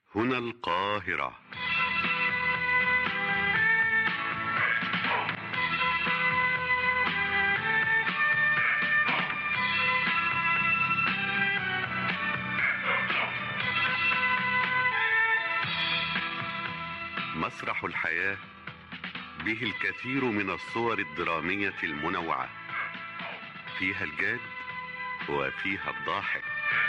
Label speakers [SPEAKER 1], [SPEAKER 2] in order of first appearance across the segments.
[SPEAKER 1] هنا القاهرة. مسرح الحياة به الكثير من الصور الدرامية المنوعة، فيها الجاد وفيها الضاحك.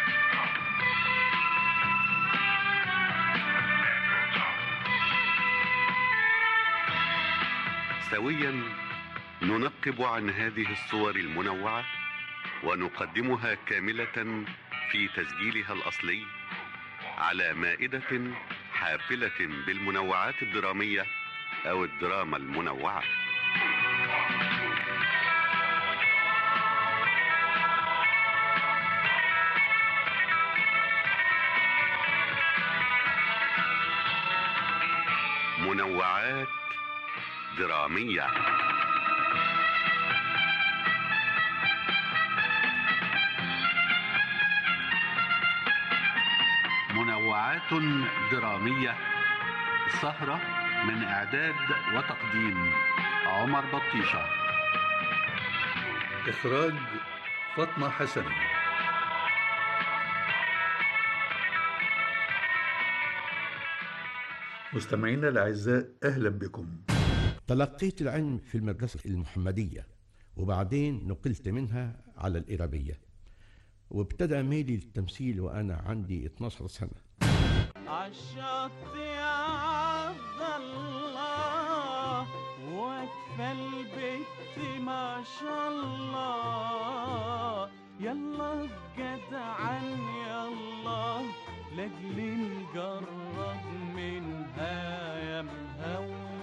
[SPEAKER 1] سويا ننقب عن هذه الصور المنوعة ونقدمها كاملة في تسجيلها الأصلي على مائدة حافلة بالمنوعات الدرامية أو الدراما المنوعة. منوعات درامية. منوعات درامية، سهرة من إعداد وتقديم عمر بطيشة،
[SPEAKER 2] إخراج فاطمة حسن. مستمعينا الأعزاء، أهلا بكم.
[SPEAKER 3] تلقيت العلم في المدرسة المحمدية، وبعدين نقلت منها على الإرابية، وابتدأ ميلي للتمثيل وأنا عندي 12 سنة.
[SPEAKER 4] عشقت يا عبد الله واكفى البيت ما شاء الله، يلا جدعا يلا لاجل نجرب منها يا مهون.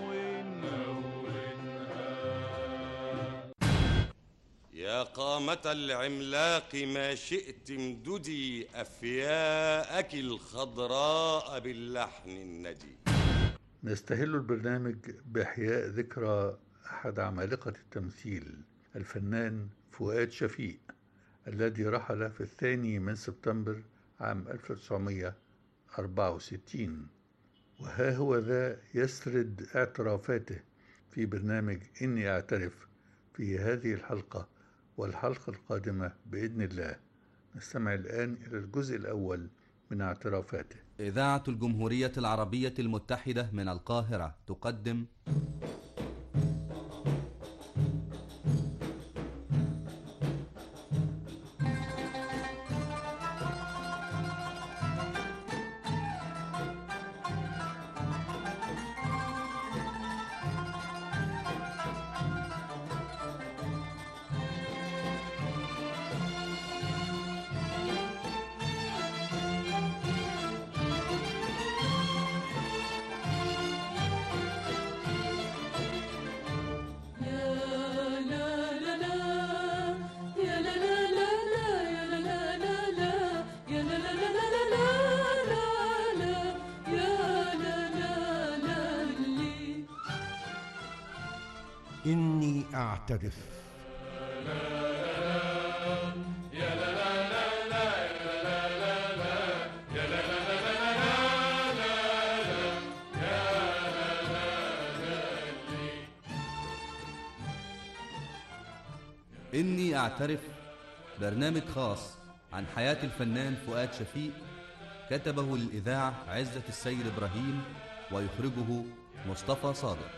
[SPEAKER 5] يا قامة العملاق ما شئت امددي أفياءك الخضراء باللحن الندي.
[SPEAKER 2] نستهل البرنامج بإحياء ذكرى أحد عمالقة التمثيل، الفنان فؤاد شفيق، الذي رحل في 2 سبتمبر عام 1964. وها هو ذا يسرد اعترافاته في برنامج إني أعترف في هذه الحلقة والحلقة القادمة بإذن الله. نستمع الآن إلى الجزء الأول من اعترافاته.
[SPEAKER 6] إذاعة الجمهورية العربية المتحدة من القاهرة تقدم
[SPEAKER 3] إني أعترف.
[SPEAKER 6] إني أعترف، برنامج خاص عن حياة الفنان فؤاد شفيق، كتبه للإذاعة عزة السيد إبراهيم ويخرجه مصطفى صادق.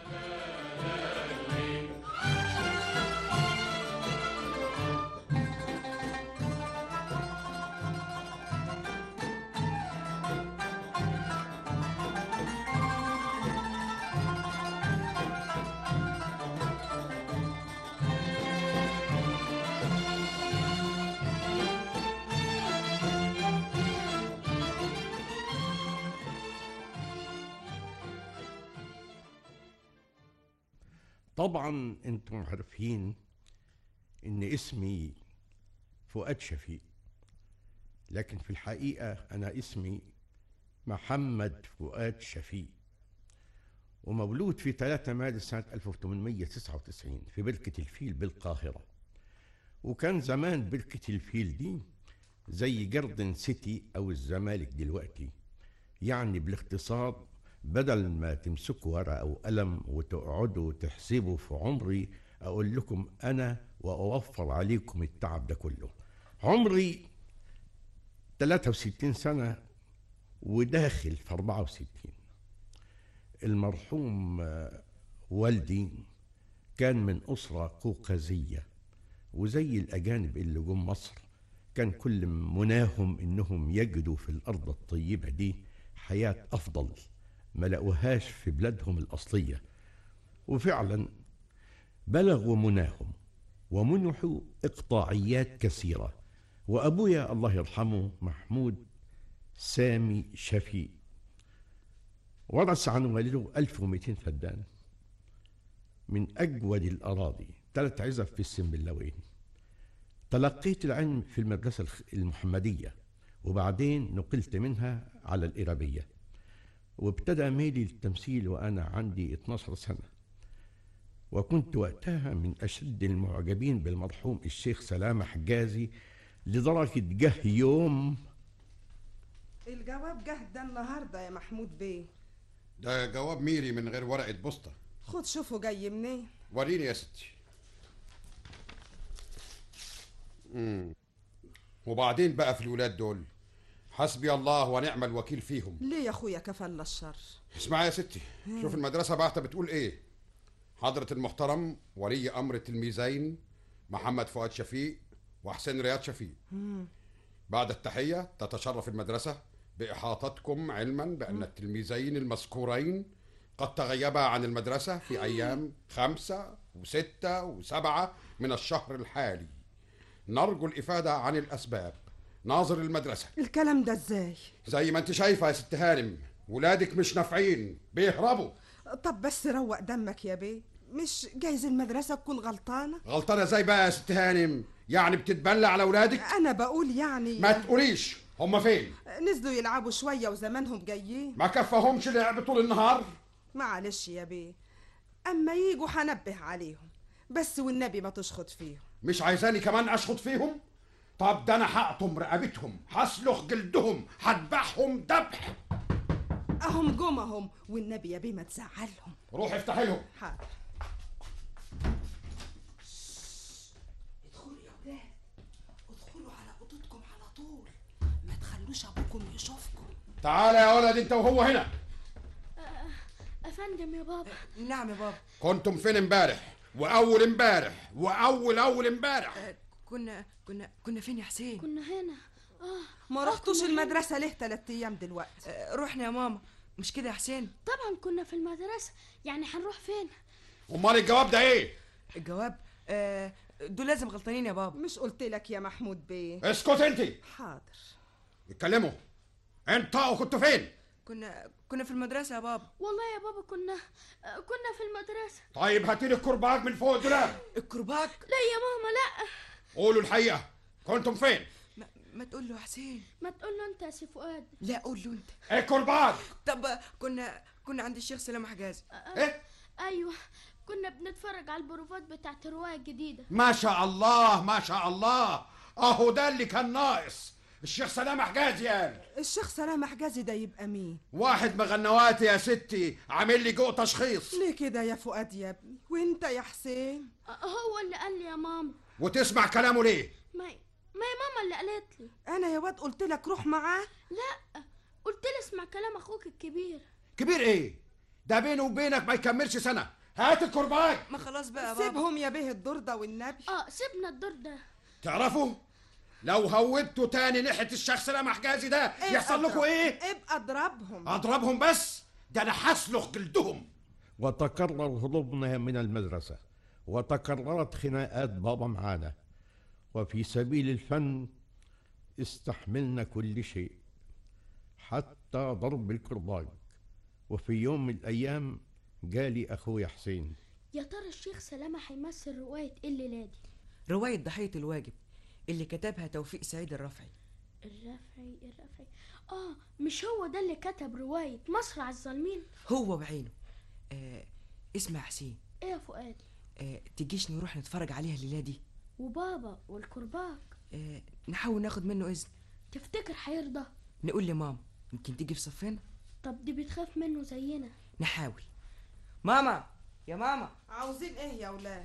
[SPEAKER 3] طبعا انتم عارفين ان اسمي فؤاد شفيق، لكن في الحقيقة انا اسمي محمد فؤاد شفيق، ومولود في 3 مارس سنة 1899 في بركة الفيل بالقاهرة. وكان زمان بركة الفيل دي زي جاردن سيتي أو الزمالك دلوقتي، يعني بالاختصار، بدل ما تمسكوا ورقة أو قلم وتقعدوا تحسبوا في عمري، أقول لكم أنا وأوفر عليكم التعب ده كله. عمري 63 سنة وداخل في 64. المرحوم والدي كان من أسرة قوقازية، وزي الأجانب اللي جم مصر كان كل مناهم إنهم يجدوا في الأرض الطيبة دي حياة أفضل ما لقوهاش في بلادهم الأصلية. وفعلا بلغوا مناهم ومنحوا إقطاعيات كثيرة. وأبويا الله يرحمه محمود سامي شفيق ورث عن والده 1200 فدان من أجود الأراضي، 3 عزب في السنبلاوين. تلقيت العلم في المدرسة المحمدية، وبعدين نقلت منها على الإرابية، وابتدأ ميلي للتمثيل وأنا عندي 12 سنة. وكنت وقتها من أشد المعجبين بالمرحوم الشيخ سلامة حجازي، لدرجة جه يوم
[SPEAKER 7] الجواب جه ده النهارده يا محمود بيه.
[SPEAKER 8] ده جواب ميري من غير ورقة بوسطة.
[SPEAKER 7] خد شوفه جاي منين.
[SPEAKER 8] وريني يا ستي. وبعدين بقى في الولاد دول، حسبي الله ونعم الوكيل فيهم.
[SPEAKER 7] ليه يا اخويا كفل الشر؟
[SPEAKER 8] اسمعي يا ستي، شوف المدرسة بعتها بتقول ايه. حضرة المحترم ولي امر التلميذين محمد فؤاد شفيق وحسين رياض شفيق، بعد التحية تتشرف المدرسة بإحاطتكم علما بأن التلميذين المذكورين قد تغيبا عن المدرسة في أيام 5 و6 و7 من الشهر الحالي. نرجو الإفادة عن الأسباب. ناظر المدرسة.
[SPEAKER 7] الكلام ده ازاي؟
[SPEAKER 8] زي ما انت شايفة يا ست هانم، ولادك مش نافعين، بيهربوا.
[SPEAKER 7] طب بس روق دمك يا بيه، مش جايز المدرسة تكون غلطانة؟
[SPEAKER 8] غلطانة ازاي بقى يا ست هانم؟ يعني بتتبلى على ولادك؟
[SPEAKER 7] أنا بقول يعني
[SPEAKER 8] ما تقوليش. هما فين؟
[SPEAKER 7] نزلوا يلعبوا شوية وزمانهم جايين.
[SPEAKER 8] ما كفاهمش لعب طول النهار؟
[SPEAKER 7] معلش يا بيه، أما ييجوا هنبه عليهم، بس والنبي ما تشخط فيهم.
[SPEAKER 8] مش عايزاني كمان أشخط فيهم؟ طب ده أنا هقطم رقبتهم، هسلخ جلدهم، هذبحهم ذبح.
[SPEAKER 7] أهم جمهم والنبي يا بيه ما تزعلهم.
[SPEAKER 8] روح افتحي لهم.
[SPEAKER 7] حاضر. ادخلوا يا ولاد، ادخلوا على اوضتكم على طول، ما تخلوش ابوكم يشوفكم.
[SPEAKER 8] تعالى يا ولد انت وهو هنا.
[SPEAKER 9] افندم يا بابا.
[SPEAKER 7] نعم يا بابا.
[SPEAKER 8] كنتم فين امبارح واول امبارح واول امبارح؟
[SPEAKER 10] كنا فين يا حسين؟
[SPEAKER 9] كنا هنا.
[SPEAKER 7] ما رحتوش المدرسة ليه 3 أيام دلوقتي؟
[SPEAKER 10] رحنا يا ماما، مش كده يا حسين؟
[SPEAKER 9] طبعا كنا في المدرسة، يعني هنروح فين؟
[SPEAKER 8] امال الجواب ده ايه؟
[SPEAKER 10] الجواب دول لازم غلطانين يا بابا.
[SPEAKER 7] مش قلت لك يا محمود بيه؟
[SPEAKER 8] اسكت انت.
[SPEAKER 7] حاضر.
[SPEAKER 8] اتكلموا. انتوا كنتوا فين؟
[SPEAKER 10] كنا في المدرسة يا بابا.
[SPEAKER 9] والله يا بابا كنا في المدرسة.
[SPEAKER 8] طيب هاتيلي الكرباج من فوق الدولاب.
[SPEAKER 10] الكرباج؟
[SPEAKER 9] لا يا ماما لا.
[SPEAKER 8] قولوا الحقيقة، كنتم فين؟
[SPEAKER 10] ما تقول له يا حسين.
[SPEAKER 9] ما تقول له انت يا سي فؤاد.
[SPEAKER 10] لا قول له انت.
[SPEAKER 8] الكرباج.
[SPEAKER 10] طب كنا عند الشيخ سلامة حجازي.
[SPEAKER 8] ايه؟
[SPEAKER 9] ايوه، كنا بنتفرج على البروفات بتاعت الرواية الجديدة.
[SPEAKER 8] ما شاء الله ما شاء الله، اهو ده اللي كان ناقص. الشيخ سلامة حجازي قال.
[SPEAKER 7] الشيخ سلامة حجازي ده يبقى مين؟
[SPEAKER 8] واحد مغنواتي يا ستي، عامل لي جوه تشخيص.
[SPEAKER 7] ليه كده يا فؤاد يا ابني؟ وانت يا حسين؟
[SPEAKER 9] هو اللي قال لي يا ماما.
[SPEAKER 8] وتسمع كلامه ليه؟
[SPEAKER 9] ما هي ماما اللي قالت لي.
[SPEAKER 7] انا يا واد قلت لك روح معاه؟
[SPEAKER 9] لا، قلت لي اسمع كلام اخوك الكبير.
[SPEAKER 8] كبير ايه؟ ده بينه وبينك ما يكملش سنة. هات الكرباج.
[SPEAKER 10] ما خلاص بقى يا بابا.
[SPEAKER 7] سيبهم يا بيه الدور ده والنبي.
[SPEAKER 9] سيبنا الدور ده.
[SPEAKER 8] تعرفوا لو هودتوا تاني ناحية الشيخ سلامة حجازي ده يحصل لكم ايه؟
[SPEAKER 7] ابقى اضربهم.
[SPEAKER 8] اضربهم بس؟ ده انا هسلخ جلدهم.
[SPEAKER 3] وتكرر هروبنا من المدرسة، وتكررت خناقات بابا معانا، وفي سبيل الفن استحملنا كل شيء حتى ضرب الكرباج. وفي يوم من الأيام جالي أخويا حسين.
[SPEAKER 9] يا ترى الشيخ سلامة هيمثل رواية إيه الليلة دي؟
[SPEAKER 10] رواية ضحية الواجب اللي كتبها توفيق سعيد الرافعي.
[SPEAKER 9] الرافعي مش هو ده اللي كتب رواية مصر على الظالمين؟
[SPEAKER 10] هو بعينه. اسمع حسين.
[SPEAKER 9] ايه يا فؤاد؟
[SPEAKER 10] تجيش نروح نتفرج عليها الليلة دي؟
[SPEAKER 9] وبابا والكرباج
[SPEAKER 10] نحاول ناخد منه إذن.
[SPEAKER 9] تفتكر هيرضى؟
[SPEAKER 10] نقول لماما يمكن تيجي في صفنا.
[SPEAKER 9] طب دي بتخاف منه زينا.
[SPEAKER 10] نحاول. ماما، يا ماما،
[SPEAKER 7] عاوزين ايه يا اولاد؟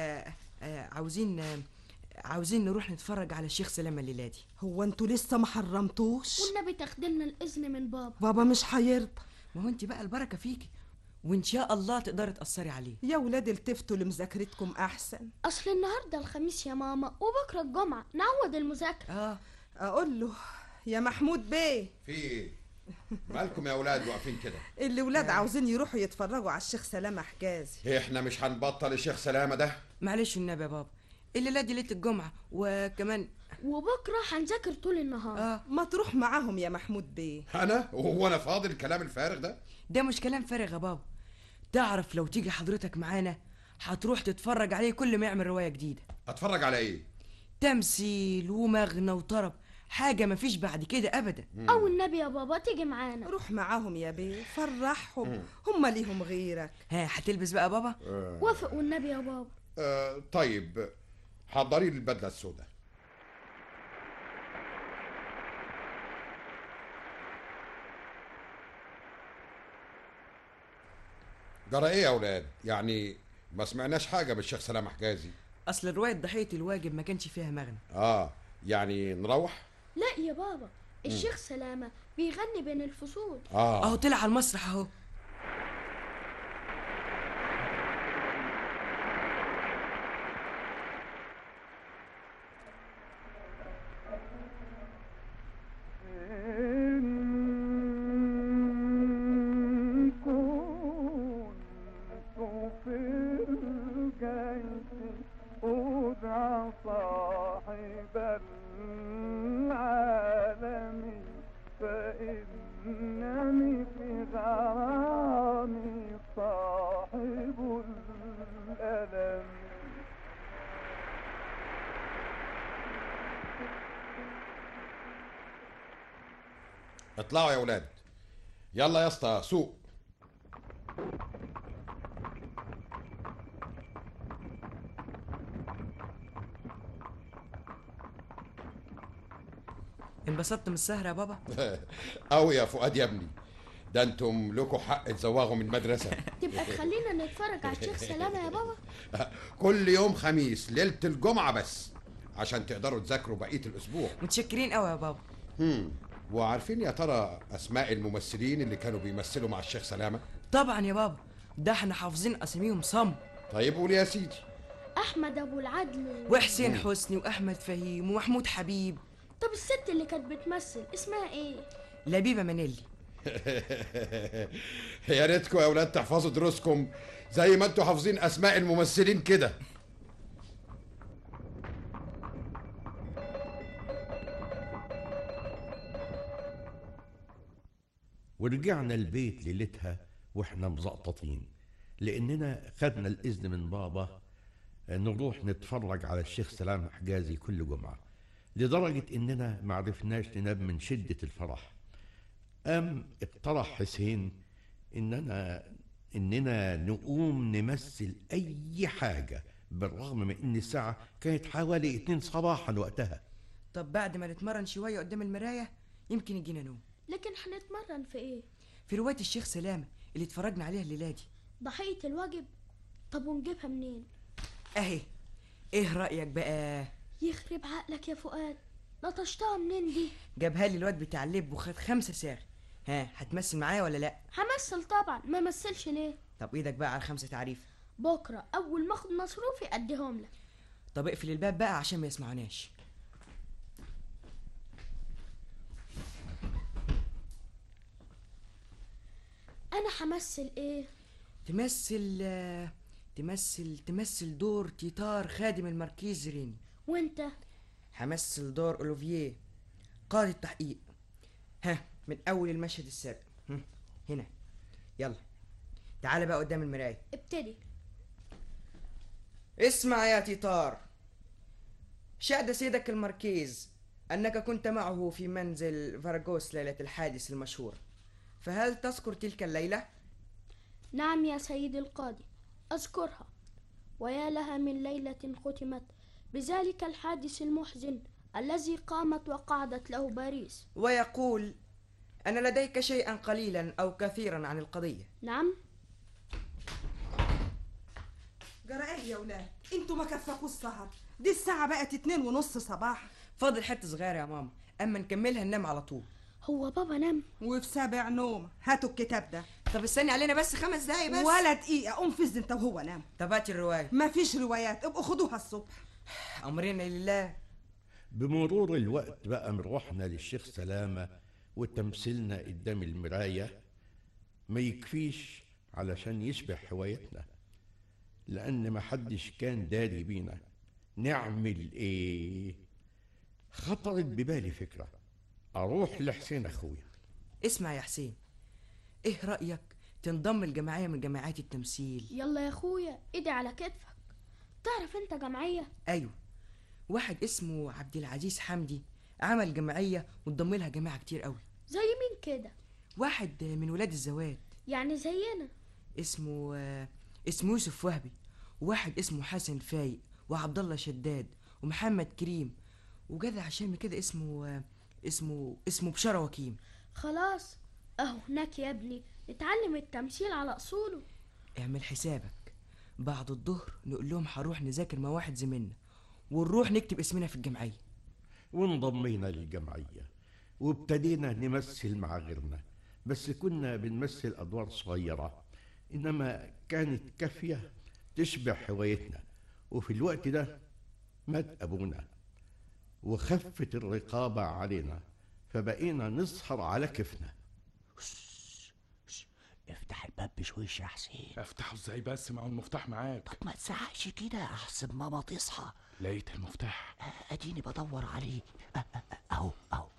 [SPEAKER 10] عاوزين نروح نتفرج على الشيخ سلامة الليلة دي.
[SPEAKER 7] هو انتوا لسه ما حرمتوش؟
[SPEAKER 9] والنبي تاخدلنا الاذن من بابا.
[SPEAKER 7] بابا مش هيرضى.
[SPEAKER 10] ما هو انت بقى البركة فيكي، وان شاء الله تقدري تأثري عليه.
[SPEAKER 7] يا ولاد التفتوا لمذاكرتكم احسن.
[SPEAKER 9] اصل النهارده الخميس يا ماما وبكره الجمعه، نعود المذاكره.
[SPEAKER 7] اقول له يا محمود بيه،
[SPEAKER 8] في ايه؟ مالكم يا اولاد واقفين كده؟
[SPEAKER 7] الولاد عاوزين يروحوا يتفرجوا على الشيخ سلامة حجازي.
[SPEAKER 8] احنا مش هنبطل الشيخ سلامة ده.
[SPEAKER 10] معلش النبي يا بابا، الليلة دي ليلة الجمعة، وكمان
[SPEAKER 9] وبكره هنذاكر طول النهار.
[SPEAKER 7] ما تروح معاهم يا محمود بيه.
[SPEAKER 8] انا؟ وهو انا فاضي الكلام الفارغ ده؟
[SPEAKER 10] ده مش كلام فارغ يا بابا. تعرف لو تيجي حضرتك معانا هتروح تتفرج عليه كل ما يعمل رواية جديدة.
[SPEAKER 8] اتفرج على ايه؟
[SPEAKER 10] تمثيل ومغنى وطرب، حاجة مفيش بعد كده ابدا.
[SPEAKER 9] او النبي يا بابا تيجي معانا.
[SPEAKER 7] روح معاهم يا بيه، فرحهم. هم ليهم غيرك.
[SPEAKER 10] هتلبس بقى بابا؟
[SPEAKER 9] وافق والنبي يا بابا.
[SPEAKER 8] طيب حضري لي البدلة السوداء. جرى ايه يا اولاد؟ يعني ما سمعناش حاجة بالشيخ سلامة حجازي.
[SPEAKER 10] اصل رواية ضحية الواجب ما كانش فيها مغنى.
[SPEAKER 8] يعني نروح؟
[SPEAKER 9] لا يا بابا، الشيخ سلامة بيغني بين الفصول.
[SPEAKER 10] اهو طلع على المسرح اهو.
[SPEAKER 8] اطلعوا يا اولاد. يلا يا اسطى سوق.
[SPEAKER 10] انبسطت من السهرة يا بابا؟
[SPEAKER 8] أوي يا فؤاد يا ابني، ده انتم لكم حق تزوغوا من المدرسة.
[SPEAKER 9] تبقى تخلينا نتفرج على الشيخ سلامة يا بابا؟
[SPEAKER 8] كل يوم خميس ليلة الجمعة بس، عشان تقدروا تذاكروا بقية الأسبوع.
[SPEAKER 10] متشكرين قوي يا بابا.
[SPEAKER 8] وعارفين يا ترى أسماء الممثلين اللي كانوا بيمثلوا مع الشيخ سلامة؟
[SPEAKER 10] طبعا يا بابا، ده احنا حافظين أساميهم صم.
[SPEAKER 8] طيب قول يا سيدي.
[SPEAKER 9] أحمد أبو العدل
[SPEAKER 10] وحسين حسني وأحمد فهيم ومحمود حبيب.
[SPEAKER 9] طب الست اللي كانت بتمثل اسمها ايه؟
[SPEAKER 10] لبيبة منيلي.
[SPEAKER 8] يا ريتكم يا اولاد تحفظوا دروسكم زي ما انتوا حافظين اسماء الممثلين كده.
[SPEAKER 3] ورجعنا البيت ليلتها واحنا مزقططين، لاننا خدنا الاذن من بابا نروح نتفرج على الشيخ سلامة حجازي كل جمعة، لدرجة اننا معرفناش ننام من شدة الفرح. اقترح حسين اننا نقوم نمثل اي حاجة، بالرغم من ان الساعة كانت حوالي 2 صباحا وقتها.
[SPEAKER 10] طب بعد ما نتمرن شوية قدام المراية يمكن يجينا نوم.
[SPEAKER 9] لكن هنتمرن في ايه؟
[SPEAKER 10] في رواية الشيخ سلامة اللي اتفرجنا عليها الليلة دي.
[SPEAKER 9] ضحية الواجب؟ طب ونجيبها منين؟
[SPEAKER 10] اهي، ايه رأيك بقى؟
[SPEAKER 9] يخرب عقلك يا فؤاد، نطشتها منين دي؟
[SPEAKER 10] جابها لي الواد بتاع اللب وخد 5 ساعة. هتمثل معايا ولا لا؟
[SPEAKER 9] همثل طبعا، ما مثلش ليه؟
[SPEAKER 10] طب ايدك بقى على 5 تعريف.
[SPEAKER 9] بكره اول ما اخد مصروفي اديهم لك.
[SPEAKER 10] طب اقفل الباب بقى عشان ما يسمعوناش.
[SPEAKER 9] انا همثل ايه؟
[SPEAKER 10] تمثل دور تيتار خادم الماركيز ريني.
[SPEAKER 9] وانت؟
[SPEAKER 10] همثل دور اولوفييه قائد التحقيق. من اول المشهد السابق. هنا، يلا تعال بقى قدام المراية.
[SPEAKER 9] ابتدي.
[SPEAKER 10] اسمع يا تيتار، شهد سيدك الماركيز انك كنت معه في منزل فارغوس ليلة الحادث المشهور، فهل تذكر تلك الليلة؟
[SPEAKER 9] نعم يا سيدي القاضي، أذكرها، ويا لها من ليلة ختمت بذلك الحادث المحزن الذي قامت وقعدت له باريس.
[SPEAKER 10] ويقول أنا لديك شيئا قليلا أو كثيرا عن القضية.
[SPEAKER 9] نعم.
[SPEAKER 7] جرى ايه يا ولاد؟ انتوا ما كفاكوش السهر، دي الساعة بقت 2:30 صباح.
[SPEAKER 10] فاضل حتة صغيرة يا ماما، أما نكملها ننام على طول.
[SPEAKER 9] هو بابا نام؟
[SPEAKER 7] وفي 7 نوم. هاتوا الكتاب ده.
[SPEAKER 10] طب استني علينا بس 5 دقايق بس.
[SPEAKER 7] ولا دقيقة، قوم فز انت وهو نام.
[SPEAKER 10] طب هاتي الرواية.
[SPEAKER 7] مفيش روايات، ابقوا خدوها الصبح.
[SPEAKER 10] أمرنا لله.
[SPEAKER 3] بمرور الوقت بقى مروحنا للشيخ سلامة وتمثيلنا قدام المراية ما يكفيش علشان يشبه هوايتنا، لأن محدش كان داري بينا. نعمل ايه؟ خطرت ببالي فكرة، أروح لحسين أخويا.
[SPEAKER 10] اسمع يا حسين، ايه رأيك تنضم الجمعية من جمعيات التمثيل؟
[SPEAKER 9] يلا يا اخويا، ايدي على كتفك. تعرف انت جمعية؟
[SPEAKER 10] ايوه، واحد اسمه عبد العزيز حمدي عمل جمعية وانضم لها جماعة كتير قوي.
[SPEAKER 9] زي مين كده؟
[SPEAKER 10] واحد من ولاد الزواد.
[SPEAKER 9] يعني زينا.
[SPEAKER 10] اسمه يوسف وهبي، وواحد اسمه حسن فايق، وعبد الله شداد، ومحمد كريم، وجدع شامي كده اسمه بشارة وكيم.
[SPEAKER 9] خلاص، اهو هناك يا ابني نتعلم التمثيل على اصوله.
[SPEAKER 10] اعمل حسابك بعد الظهر نقول لهم هنروح نذاكر مع واحد زميلنا، ونروح نكتب اسمنا في الجمعية.
[SPEAKER 3] وانضمينا للجمعية وابتدينا نمثل مع غيرنا، بس كنا بنمثل أدوار صغيرة إنما كانت كافية تشبه هوايتنا. وفي الوقت ده مات أبونا وخفت الرقابة علينا، فبقينا نسهر على كيفنا.
[SPEAKER 11] افتح الباب بشويش يا حسين.
[SPEAKER 12] افتحه ازاي بس؟ ما هو المفتاح معاك.
[SPEAKER 11] طب ما تزعقش كده احسن ماما تصحى.
[SPEAKER 12] لقيت المفتاح.
[SPEAKER 11] اديني بدور عليه. اهو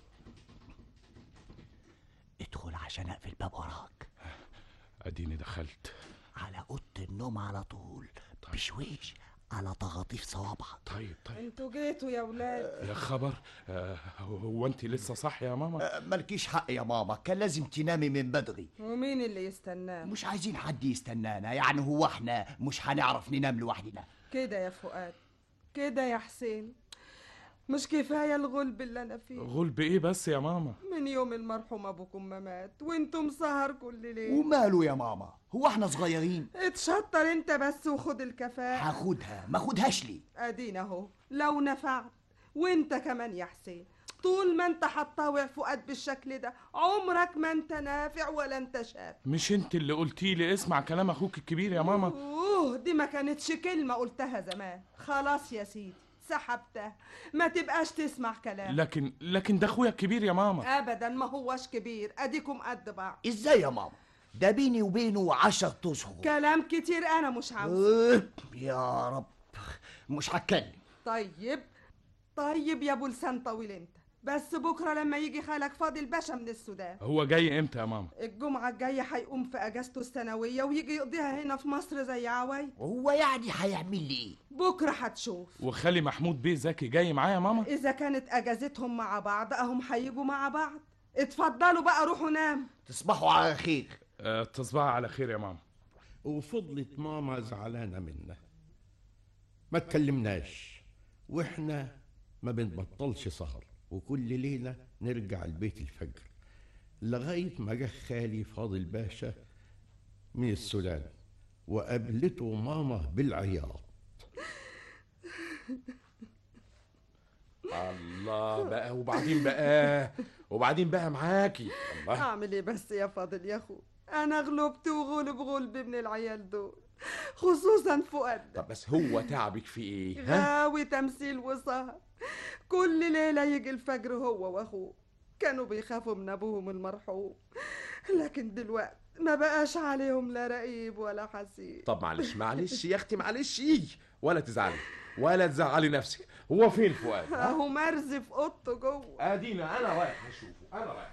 [SPEAKER 11] ادخل عشان اقفل الباب وراك.
[SPEAKER 12] اديني دخلت.
[SPEAKER 11] على اوضه النوم على طول. طيب. بشويش على تغاطيف صوابعك.
[SPEAKER 12] طيب
[SPEAKER 7] انتوا جيتوا يا ولاد.
[SPEAKER 12] يا خبر. هو انت لسه صح يا ماما؟
[SPEAKER 11] مالكيش حق يا ماما، كان لازم تنامي من بدري.
[SPEAKER 7] ومين اللي يستنانا؟
[SPEAKER 11] مش عايزين حد يستنانا، يعني هو احنا مش هنعرف ننام لوحدنا
[SPEAKER 7] كده يا فؤاد؟ كده يا حسين؟ مش كفاية الغلب اللي أنا فيه؟
[SPEAKER 12] غلب إيه بس يا ماما؟
[SPEAKER 7] من يوم المرحوم أبوكم ما مات وانتم سهر كل ليل.
[SPEAKER 11] وماله يا ماما؟ هو احنا صغيرين؟
[SPEAKER 7] اتشطر انت بس وخد الكفاءة.
[SPEAKER 11] هاخدها، ما خدهاش ليه؟
[SPEAKER 7] ادينا اهو لو نفعت. وانت كمان يا حسين، طول ما انت هتطاوع فؤاد بالشكل ده عمرك ما انت نافع ولا انت شاف.
[SPEAKER 12] مش انت اللي قلتي لي اسمع كلام اخوك الكبير يا ماما؟
[SPEAKER 7] دي ما كانتش كلمة قلتها زمان. خلاص يا سيدي سحبتها، ما تبقاش تسمع كلام.
[SPEAKER 12] لكن ده اخويا الكبير يا ماما.
[SPEAKER 7] ابدا ما هوش كبير، اديكم قد بعض.
[SPEAKER 11] ازاي يا ماما؟ ده بيني وبينه 10 اشهر.
[SPEAKER 7] كلام كتير انا مش عاوز.
[SPEAKER 11] يا رب مش هتكلم.
[SPEAKER 7] طيب يا ابو لسان طويل انت، بس بكره لما يجي خالك فاضل باشا من السودان.
[SPEAKER 12] هو جاي امتى يا ماما؟
[SPEAKER 7] الجمعه الجايه هيقوم في اجازته السنويه ويجي يقضيها هنا في مصر زي عوايد.
[SPEAKER 11] هو يعني هيعمل لي ايه؟
[SPEAKER 7] بكره هتشوف.
[SPEAKER 12] وخالي محمود بيه زكي جاي معايا يا ماما؟
[SPEAKER 7] اذا كانت اجازتهم مع بعض اهم هيجوا مع بعض. اتفضلوا بقى روحوا نام.
[SPEAKER 11] تصبحوا على خير.
[SPEAKER 12] تصبحوا على خير يا ماما.
[SPEAKER 3] وفضلت ماما زعلانه منا، ما تكلمناش، واحنا ما بنبطلش سهر، وكل ليله نرجع البيت الفجر، لغايه ما جه خالي فاضل باشا من السودان وقابلته ماما بالعياط.
[SPEAKER 12] الله بقى. وبعدين بقى معاكي. الله.
[SPEAKER 7] اعمل ايه بس يا فاضل يا اخو؟ انا غلبت وغلب غلب من العيال دول، خصوصا فؤاد.
[SPEAKER 12] طب بس هو تعبك في ايه؟
[SPEAKER 7] غاوي تمثيل وسهر، كل ليله يجي الفجر هو واخوه. كانوا بيخافوا من ابوهم المرحوم، لكن دلوقتي ما بقاش عليهم لا رقيب ولا حسيب.
[SPEAKER 13] طب معلش يا اختي، معلش ولا تزعلي ولا تزعلي نفسك. هو فين فؤاد؟
[SPEAKER 7] اهو مرزي في اوضته جوه.
[SPEAKER 13] ادينا انا رايح اشوفه.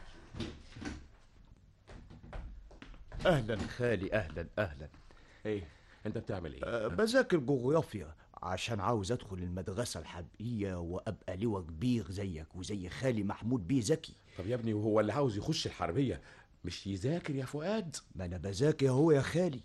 [SPEAKER 11] اهلا خالي، اهلا.
[SPEAKER 13] ايه انت بتعمل ايه؟
[SPEAKER 11] بذاكر جغرافيا عشان عاوز ادخل المدرسه الحربيه وابقى لواء كبير زيك وزي خالي محمود بيه زكي.
[SPEAKER 13] طب يا ابني، وهو اللي عاوز يخش الحربيه مش يذاكر يا فؤاد؟
[SPEAKER 11] ما انا بذاكر اهو يا خالي.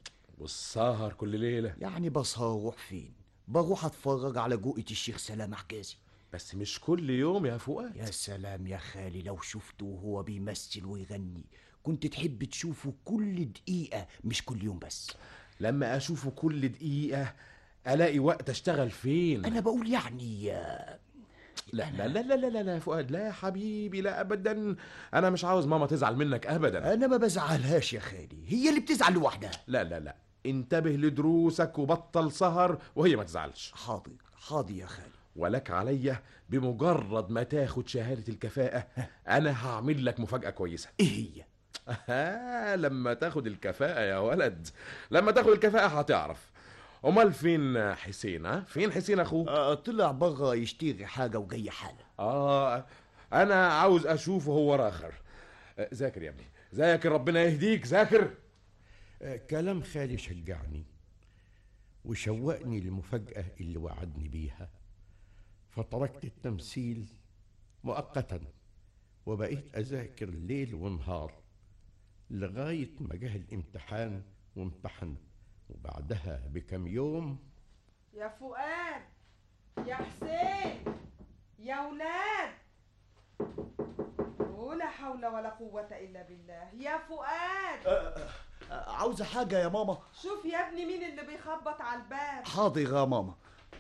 [SPEAKER 13] والسهر كل ليله؟
[SPEAKER 11] يعني بسهر اروح فين؟ بروح اتفرج على جوقة الشيخ سلام حجازي.
[SPEAKER 13] بس مش كل يوم يا فؤاد.
[SPEAKER 11] يا سلام يا خالي، لو شفته وهو بيمثل ويغني كنت تحب تشوفه كل دقيقة مش كل يوم بس.
[SPEAKER 13] لما اشوفه كل دقيقة الاقي وقت اشتغل فين؟
[SPEAKER 11] انا بقول يعني
[SPEAKER 13] لا لا لا لا لا لا يا فؤاد، لا يا حبيبي، لا ابدا. انا مش عاوز ماما تزعل منك ابدا.
[SPEAKER 11] انا ما بزعلهاش يا خالي، هي اللي بتزعل لوحدها.
[SPEAKER 13] لا لا لا، انتبه لدروسك وبطل سهر وهي ما تزعلش.
[SPEAKER 11] حاضر حاضر يا خالي.
[SPEAKER 13] ولك عليا بمجرد ما تاخد شهادة الكفاءة انا هعمل لك مفاجأة كويسة.
[SPEAKER 11] ايه هي؟
[SPEAKER 13] لما تاخد الكفاءة يا ولد، لما تاخد الكفاءة هتعرف. امال فين حسين؟ فين حسين اخوك؟
[SPEAKER 11] طلع بره يشتري حاجة وجاي حالا.
[SPEAKER 13] انا عاوز اشوفه هو راخر. ذاكر يا ابني ذاكر، ربنا يهديك، ذاكر.
[SPEAKER 3] كلام خالي شجعني وشوقني للمفاجأة اللي وعدني بيها، فتركت التمثيل مؤقتا وبقيت أذاكر ليل ونهار لغاية ما جه الامتحان وامتحنت. وبعدها بكم يوم
[SPEAKER 7] يا فؤاد، يا حسين، يا ولاد، ولا حول ولا قوة إلا بالله. يا فؤاد،
[SPEAKER 11] عاوزة حاجة يا ماما؟
[SPEAKER 7] شوف يا ابني مين اللي بيخبط على الباب.
[SPEAKER 11] حاضر يا ماما.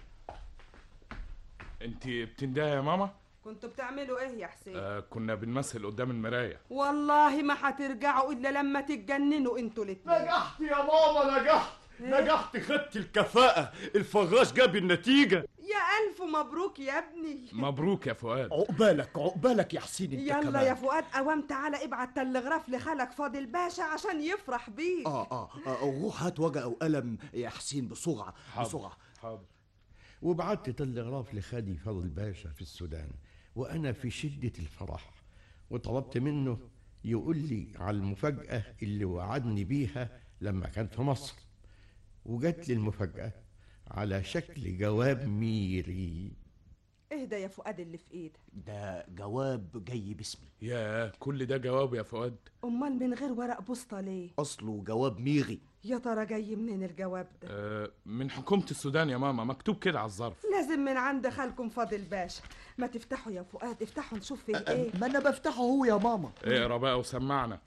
[SPEAKER 12] انت بتندهي يا ماما؟
[SPEAKER 7] كنتوا بتعملوا ايه يا حسين؟
[SPEAKER 12] كنا بنمثل قدام المراية.
[SPEAKER 7] والله ما هترجعوا الا لما تتجننوا انتوا الاتنين.
[SPEAKER 11] نجحت يا ماما، نجحت. نجحت، خدت الكفاءة، الفراش جاب النتيجة.
[SPEAKER 7] يا ألف مبروك يا ابني.
[SPEAKER 12] مبروك يا فؤاد.
[SPEAKER 11] عقبالك عقبالك يا حسين انت
[SPEAKER 7] يلا
[SPEAKER 11] كمان.
[SPEAKER 7] يا فؤاد، قوام تعالى ابعت تلغراف لخالك فاضل باشا عشان يفرح بيك.
[SPEAKER 11] روح هات ورقة وقلم يا حسين بسرعة.
[SPEAKER 12] حاضر.
[SPEAKER 11] بسرعة.
[SPEAKER 12] حاضر.
[SPEAKER 3] وبعت تلغراف لخالي فضل باشا في السودان وأنا في شدة الفرح، وطلبت منه يقول لي على المفاجأة اللي وعدني بيها لما كان في مصر. وجات لي المفاجأة على شكل جواب ميري.
[SPEAKER 7] ايه ده يا فؤاد اللي في ايدك؟
[SPEAKER 11] ده جواب جاي باسمي.
[SPEAKER 12] يا كل ده جواب يا فؤاد؟
[SPEAKER 7] امال من غير ورق بوسطة ليه؟
[SPEAKER 11] اصله جواب ميري.
[SPEAKER 7] يا ترى جاي منين الجواب ده؟
[SPEAKER 12] من حكومة السودان يا ماما، مكتوب كده على الظرف.
[SPEAKER 7] لازم من عند خالكم فاضل باشا. ما تفتحوا يا فؤاد، افتحوا نشوف فيه ايه.
[SPEAKER 11] ما انا بفتحه هو يا ماما.
[SPEAKER 12] اقرا بقى وسمعنا.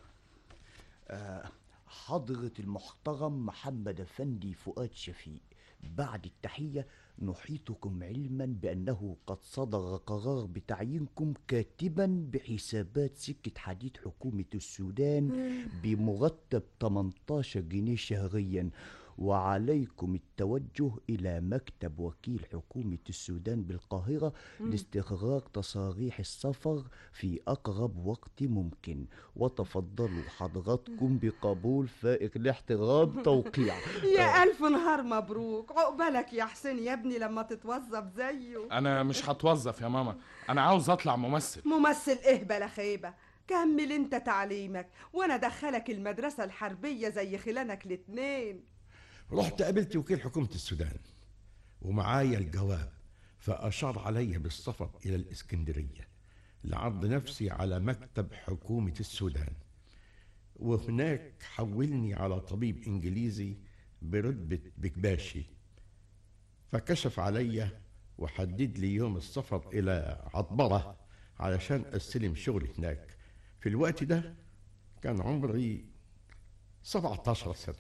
[SPEAKER 11] حضرة المحترم محمد أفندي فؤاد شفيق، بعد التحية نحيطكم علما بأنه قد صدر قرار بتعيينكم كاتبا بحسابات سكة حديد حكومة السودان بمرتب 18 جنيه شهريا، وعليكم التوجه إلى مكتب وكيل حكومة السودان بالقاهرة لاستخراج تصاريح السفر في أقرب وقت ممكن، وتفضلوا حضراتكم بقبول فائق الاحترام توقيع.
[SPEAKER 7] يا ألف نهار مبروك، عقبالك يا حسين يا ابني لما تتوظف زيه.
[SPEAKER 12] أنا مش هتوظف يا ماما، أنا عاوز أطلع ممثل.
[SPEAKER 7] ممثل إيه بلا خيبة؟ كمل انت تعليمك وانا دخلك المدرسة الحربية زي خلانك الاتنين.
[SPEAKER 3] رحت قابلت وكيل حكومة السودان ومعايا الجواب، فأشار علي بالسفر إلى الإسكندرية لعرض نفسي على مكتب حكومة السودان، وهناك حولني على طبيب إنجليزي برتبة بكباشي، فكشف علي وحدد لي يوم السفر إلى عطبرة علشان أستلم شغل هناك. في الوقت ده كان عمري 17 سنة.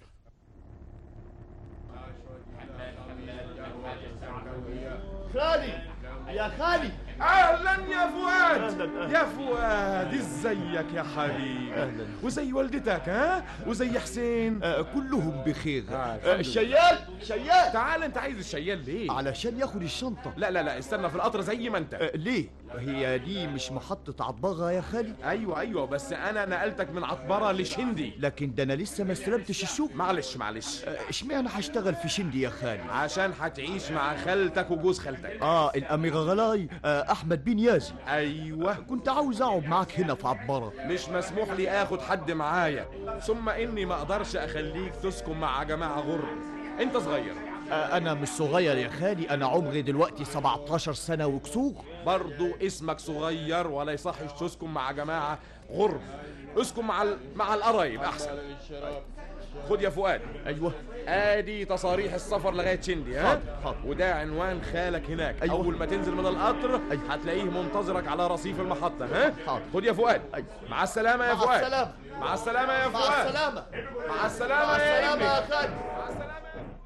[SPEAKER 11] خالي يا خالي.
[SPEAKER 13] اهلا يا فؤاد. يا فؤاد ازيك يا حبيبي؟
[SPEAKER 11] اهلا.
[SPEAKER 13] وزي والدتك ها؟ وزي حسين؟
[SPEAKER 11] كلهم بخير. الشيال
[SPEAKER 13] تعال. انت عايز الشيال ليه؟
[SPEAKER 11] علشان ياخد الشنطة.
[SPEAKER 13] لا استنى في القطر زي ما انت.
[SPEAKER 11] ليه؟ هي دي مش محطة عطبرة يا خالي؟
[SPEAKER 13] ايوه بس انا نقلتك من عطبرة لشندي.
[SPEAKER 11] لكن ده انا لسه ما استلمتش الشغل.
[SPEAKER 13] معلش
[SPEAKER 11] اشمعنى هشتغل في شندي يا خالي؟
[SPEAKER 13] عشان هتعيش مع خالتك وجوز خالتك.
[SPEAKER 11] الامير غلاي احمد بن يازي.
[SPEAKER 13] ايوه
[SPEAKER 11] كنت عاوز اقعد معاك هنا في عطبرة.
[SPEAKER 13] مش مسموح لي اخد حد معايا، ثم اني ما اقدرش اخليك تسكن مع جماعة غرب. انت صغير.
[SPEAKER 11] انا مش صغير يا خالي، انا عمري دلوقتي 17 سنة وكسور.
[SPEAKER 13] برضو اسمك صغير ولا يصحش تسكن مع جماعة غرب. اسكن مع القرايب احسن. خد يا فؤاد.
[SPEAKER 11] ايوه.
[SPEAKER 13] ادي تصاريح السفر لغايه شندي. ها
[SPEAKER 11] حاضر.
[SPEAKER 13] وده عنوان خالك هناك.
[SPEAKER 11] أيوة.
[SPEAKER 13] اول ما تنزل من القطر هتلاقيه منتظرك على رصيف المحطه. ها
[SPEAKER 11] حاضر.
[SPEAKER 13] خد يا فؤاد. مع السلامه يا فؤاد.
[SPEAKER 11] السلامة.
[SPEAKER 13] مع السلامه يا فؤاد.
[SPEAKER 11] مع السلامة.
[SPEAKER 13] مع السلامه
[SPEAKER 11] مع
[SPEAKER 13] يا
[SPEAKER 11] السلامة يا
[SPEAKER 13] ابني.
[SPEAKER 11] خالد.
[SPEAKER 13] مع السلامه.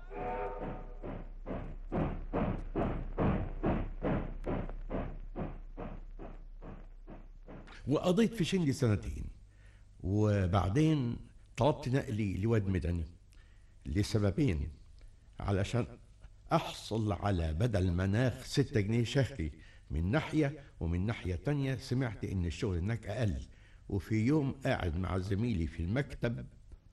[SPEAKER 3] وقضيت في شندي 2 سنين، وبعدين طلبت نقلي لواد مدني لسببين: علشان أحصل على بدل مناخ 6 جنيه شهري من ناحية، ومن ناحية تانية سمعت إن الشغل هناك أقل. وفي يوم قاعد مع زميلي في المكتب،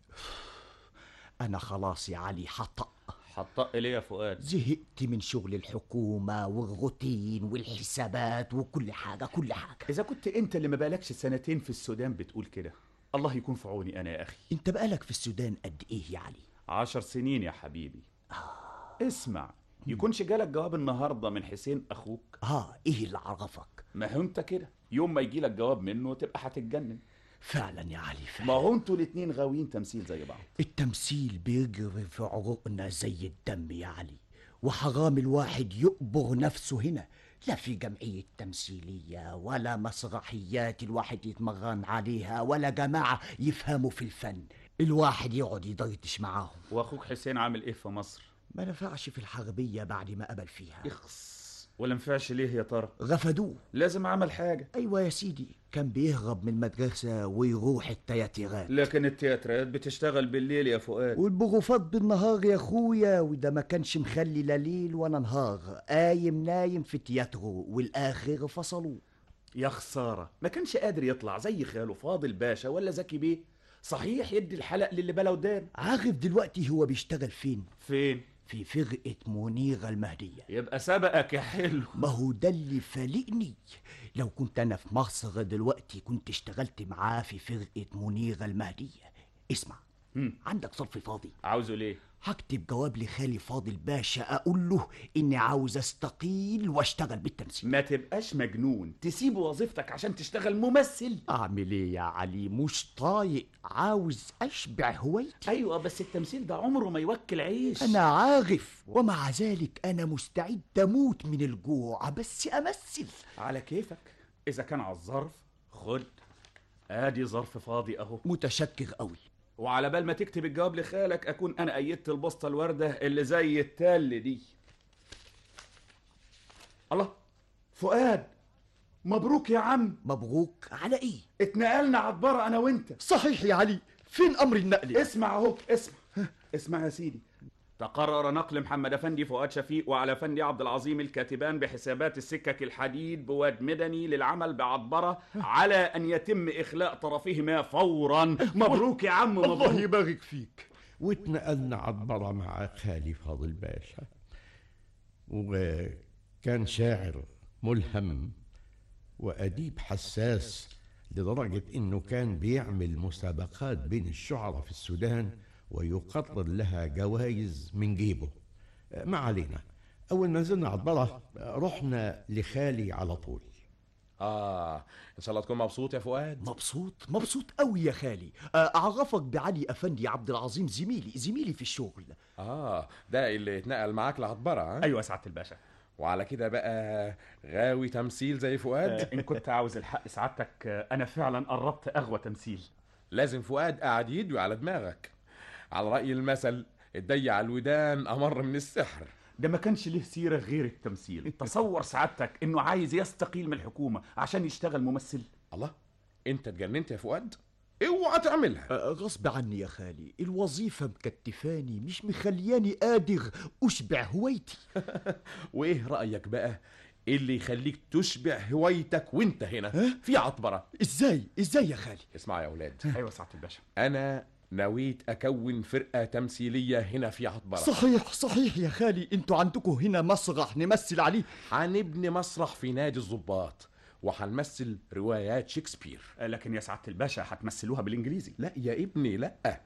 [SPEAKER 11] أنا خلاص يا علي حطأ.
[SPEAKER 14] حطأ ليه يا فؤاد؟
[SPEAKER 11] زهقت من شغل الحكومة والروتين والحسابات وكل حاجة كل حاجة.
[SPEAKER 14] إذا كنت أنت اللي ما بقالكش 2 سنين في السودان بتقول كده، الله يكون في عوني أنا يا أخي.
[SPEAKER 11] أنت بقالك في السودان قد إيه يا علي؟
[SPEAKER 14] 10 سنين يا حبيبي. اسمع، يكونش جالك جواب النهارده من حسين أخوك؟
[SPEAKER 11] إيه اللي عرفك؟
[SPEAKER 14] ما هو أنت كده يوم ما يجيلك جواب منه تبقى هتتجنن.
[SPEAKER 11] فعلا يا علي فعلا.
[SPEAKER 14] ما هو انتوا الاتنين غاويين تمثيل زي بعض.
[SPEAKER 11] التمثيل بيجري في عروقنا زي الدم يا علي، وحرام الواحد يقبر نفسه هنا. لا في جمعية تمثيلية ولا مسرحيات الواحد يتمرن عليها ولا جماعة يفهموا في الفن. الواحد يقعد يدردش معاهم.
[SPEAKER 14] واخوك حسين عامل ايه في مصر؟
[SPEAKER 11] ما نفعش في الحربية بعد ما قبل فيها.
[SPEAKER 14] اخص، ولا نفعش ليه يا ترى؟
[SPEAKER 11] رفضوه.
[SPEAKER 14] لازم عمل حاجة.
[SPEAKER 11] ايوه يا سيدي، كان بيهرب من المدرسة ويروح التياتيرات.
[SPEAKER 14] لكن التياترات بتشتغل بالليل يا فؤاد.
[SPEAKER 11] والبروفات بالنهار يا اخويا، وده ما كانش مخلي لا ليل ولا نهار، قايم نايم في تياترو، والاخر فصلوه.
[SPEAKER 14] يا خسارة، ما كانش قادر يطلع زي خاله فاضل باشا ولا زكي بيه. صحيح يدي الحلق للي بلا ودان.
[SPEAKER 11] عارف دلوقتي هو بيشتغل فين؟
[SPEAKER 14] فين؟
[SPEAKER 11] في فرقة منيرة المهدية.
[SPEAKER 14] يبقى سبقك يا حلو.
[SPEAKER 11] ما هو ده اللي فالقني. لو كنت أنا في مصر دلوقتي كنت اشتغلت معاه في فرقة منيرة المهدية. اسمع، عندك ظرف فاضي؟
[SPEAKER 14] عاوزه ليه؟
[SPEAKER 11] هكتب جواب لخالي فاضل باشا أقول له إني عاوز أستقيل وأشتغل بالتمثيل.
[SPEAKER 14] ما تبقاش مجنون تسيب وظيفتك عشان تشتغل ممثل.
[SPEAKER 11] أعمل إيه يا علي؟ مش طايق، عاوز أشبع هوايتي.
[SPEAKER 14] أيوة بس التمثيل ده عمره ما يوكل عيش.
[SPEAKER 11] أنا عارف، ومع ذلك أنا مستعد أموت من الجوع بس أمثل.
[SPEAKER 14] على كيفك، إذا كان على الظرف خد، آدي ظرف فاضي أهو.
[SPEAKER 11] متشكر قوي.
[SPEAKER 14] وعلى بال ما تكتب الجواب لخالك أكون أنا أيدت البسطة الوردة اللي زي التل دي. الله، فؤاد مبروك يا عم.
[SPEAKER 11] مبروك على إيه؟
[SPEAKER 14] اتنقلنا عطبرة أنا وأنت.
[SPEAKER 11] صحيح يا علي، فين أمر النقل؟
[SPEAKER 14] اسمع أهو، اسمع يا سيدي. تقرر نقل محمد أفندي فؤاد شفيق وعلى أفندي عبد العظيم الكاتبان بحسابات السكك الحديد بواد مدني للعمل بعطبرة على أن يتم إخلاء طرفهما فورا. مبروك يا عم، مبروك.
[SPEAKER 11] الله يبارك فيك.
[SPEAKER 3] واتنقلنا عطبرة مع خالي فاضل باشا، وكان شاعر ملهم وأديب حساس لدرجة إنه كان بيعمل مسابقات بين الشعراء في السودان ويقرر لها جوائز من جيبه. ما علينا، أول ما نزلنا عطبرة رحنا لخالي على طول.
[SPEAKER 13] إن شاء الله تكون مبسوط يا فؤاد.
[SPEAKER 11] مبسوط قوي يا خالي. أعرفك بعلي أفندي عبد العظيم، زميلي في الشغل.
[SPEAKER 13] ده اللي اتنقل معاك لعطبرة.
[SPEAKER 14] أيوة سعادة الباشا.
[SPEAKER 13] وعلى كده بقى غاوي تمثيل زي فؤاد.
[SPEAKER 14] إن كنت عاوز الحق سعادتك، أنا فعلا قربت أغوى تمثيل.
[SPEAKER 13] لازم فؤاد قاعد يدوي على دماغك. على رأي المثل، الضي على الودان أمر من السحر.
[SPEAKER 14] ده ما كانش له سيرة غير التمثيل. تصور سعادتك إنه عايز يستقيل من الحكومة عشان يشتغل ممثل.
[SPEAKER 13] الله، أنت اتجننت يا فؤاد؟ اوعى تعملها.
[SPEAKER 11] غصب عني يا خالي، الوظيفة مكتفاني، مش مخلياني قادر أشبع هوايتي.
[SPEAKER 13] وإيه رأيك بقى اللي يخليك تشبع هوايتك وانت هنا في عطبرة؟
[SPEAKER 11] ازاي يا خالي؟
[SPEAKER 13] اسمع يا أولاد.
[SPEAKER 14] أيوة سعادة الباشا.
[SPEAKER 13] أنا نويت أكون فرقة تمثيلية هنا في عطبرة.
[SPEAKER 11] صحيح يا خالي، انتوا عندكم هنا مسرح نمثل عليه؟
[SPEAKER 13] هنبني مسرح في نادي الضباط وهنمثل روايات شكسبير.
[SPEAKER 14] لكن يا سعادة الباشا هتمثلوها بالإنجليزي.
[SPEAKER 13] لا يا ابني لا،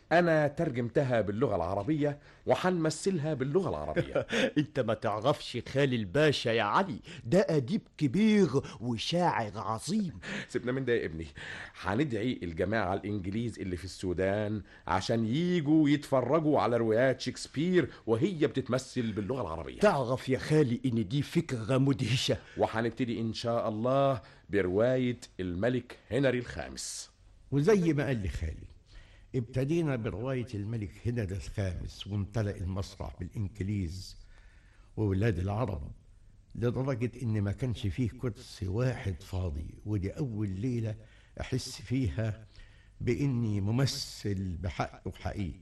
[SPEAKER 13] انا ترجمتها باللغه العربيه وحنمثلها باللغه العربيه.
[SPEAKER 11] انت ما تعرفش خالي الباشا يا علي، ده اديب كبير وشاعر عظيم.
[SPEAKER 13] سيبنا من ده يا ابني، هندعي الجماعه الانجليز اللي في السودان عشان ييجوا يتفرجوا على روايات شكسبير وهي بتتمثل باللغه العربيه.
[SPEAKER 11] تعرف يا خالي ان دي فكره مدهشه.
[SPEAKER 13] وهنبتدي ان شاء الله بروايه الملك هنري الخامس.
[SPEAKER 3] وزي ما قال لي خالي، ابتدينا برواية الملك هنري الخامس وامتلأ المسرح بالإنجليز وولاد العرب لدرجة إن ما كانش فيه كرسي واحد فاضي، ودي أول ليلة أحس فيها بإني ممثل بحق وحقيقي.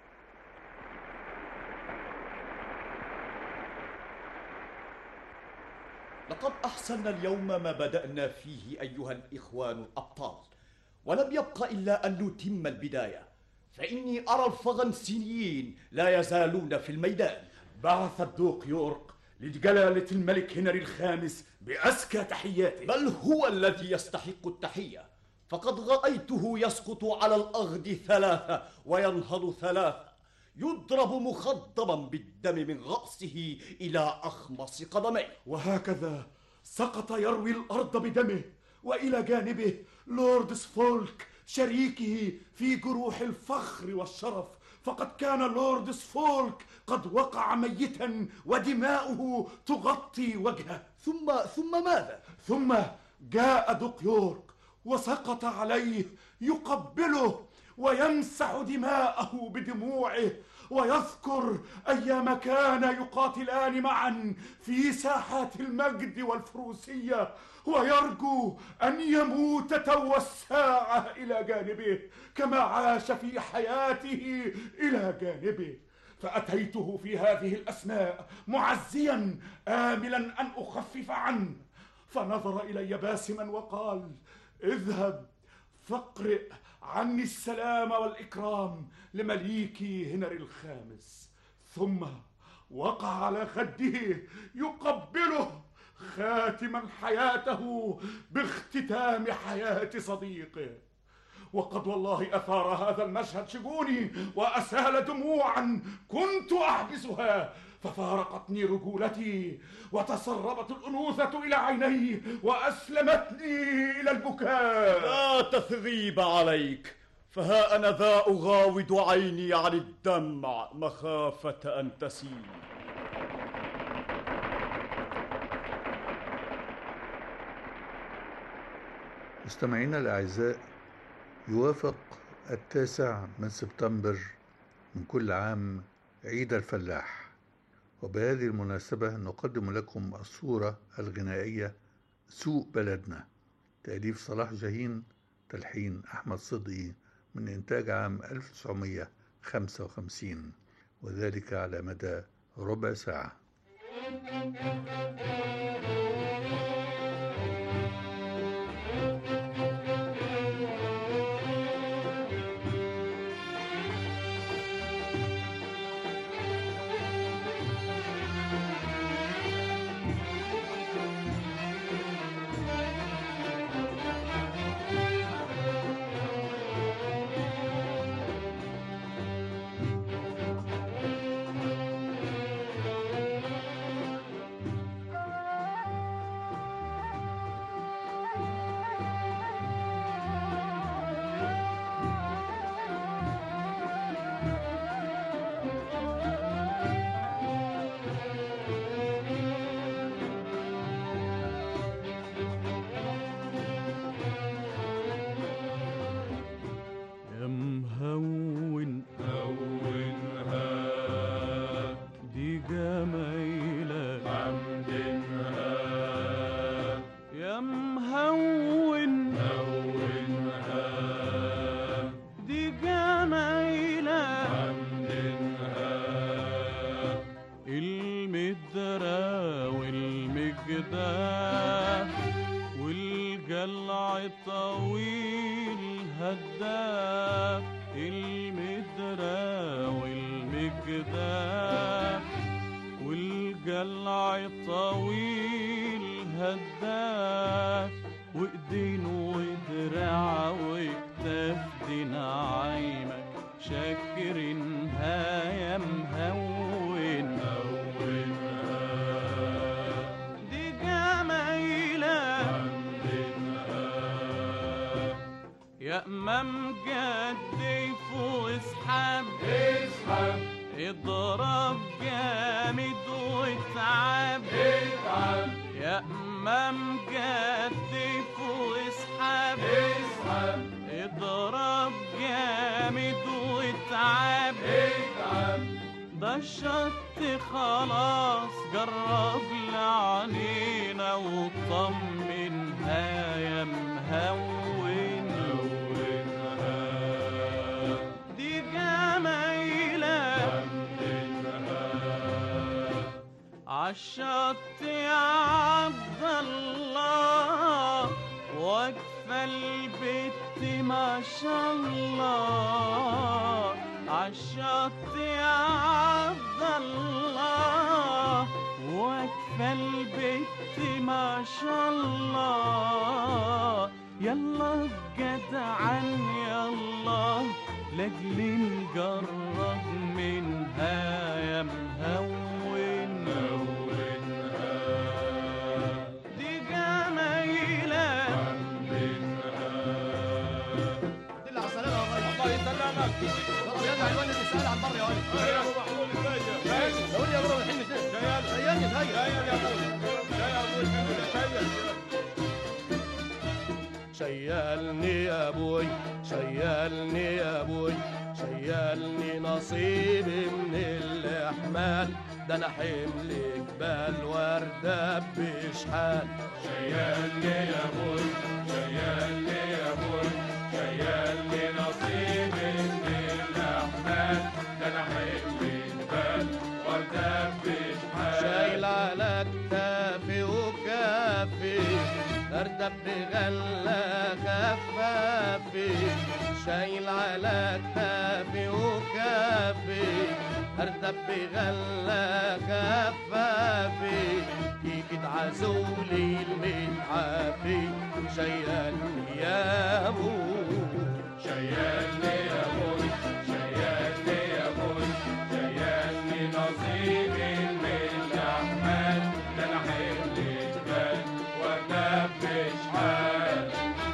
[SPEAKER 11] لقد أحسننا اليوم ما بدأنا فيه أيها الإخوان الأبطال، ولم يبق إلا أن نتم البداية، فإني أرى الفرنسيين لا يزالون في الميدان.
[SPEAKER 15] بعث الدوق يورك لجلالة الملك هنري الخامس بأزكى تحياته،
[SPEAKER 11] بل هو الذي يستحق التحية، فقد رأيته يسقط على الأرض 3 وينهض 3، يضرب مخضبا بالدم من رأسه إلى أخمص قدميه،
[SPEAKER 15] وهكذا سقط يروي الأرض بدمه، وإلى جانبه لورد سفولك شريكه في جروح الفخر والشرف، فقد كان لورد سفولك قد وقع ميتا ودماؤه تغطي وجهه.
[SPEAKER 11] ثم ماذا؟
[SPEAKER 15] ثم جاء دوق يورك وسقط عليه يقبله ويمسح دماءه بدموعه، ويذكر أيام كان يقاتلان معا في ساحات المجد والفروسية، ويرجو أن يموت توا الساعة إلى جانبه كما عاش في حياته إلى جانبه. فأتيته في هذه الأثناء معزيا آملا أن أخفف عنه، فنظر إلي باسما وقال: اذهب فاقرئ عني السلام والإكرام لمليكي هنري الخامس. ثم وقع على خده يقبله خاتما حياته باختتام حياة صديقه. وقد والله أثار هذا المشهد شجوني وأسال دموعا كنت أحبسها، ففارقتني رجولتي وتسربت الأنوثة إلى عيني وأسلمتني إلى البكاء.
[SPEAKER 11] لا تثريب عليك، فها أنا ذا أغاوض عيني عن الدمع مخافة أن تسيل.
[SPEAKER 2] مستمعينا الأعزاء، يوافق 9 من سبتمبر من كل عام عيد الفلاح، وبهذه المناسبة نقدم لكم الصورة الغنائية سوق بلدنا، تأليف صلاح جاهين، تلحين أحمد صدقي، من إنتاج عام 1955، وذلك على مدى ربع ساعة.
[SPEAKER 4] امام جدف واسحب اضرب جامد واتعب يا امام جدف واسحب اضرب جامد واتعب ده الشط خلاص جرب لعنينا وطمنها يا مهونها دي جميلة عالشط يا عبد الله واقفة البت ما شاء الله عالشط يا عبد الله واقفة البت ما شاء الله يلا جدعان يلا لاجل نجرب منها يا مهونها دي جميلة
[SPEAKER 16] دل على السلامة يا غالي الله يسلمك يلا عنوان السؤال عن بره يا ولد يا ابو محمود ازيك قول يا ابو الحين ازيك شيال اتهيأ يا ابوي يا ابوي
[SPEAKER 17] شيلني يا ابوي شيلني يا ابوي شيلني نصيبي من الاحمال ده انا حمل جبال وردة بشحال
[SPEAKER 18] شيلني يا ابوي شيلني يا ابوي شيلني نصيبي من الاحمال ده انا حمل جبال وردة بشحال
[SPEAKER 17] شايل على كتافي وكافي اردب بغلة خفافي شايل على كتافي وكافي اردب بغلة خفافي يجي تعزولي المتعافي شيلني يا ابوي
[SPEAKER 18] شيلني يا ابوي شيلني يا ابوي شيلني نصيبي من الاحمال ده انا حمل جبال وردبش حال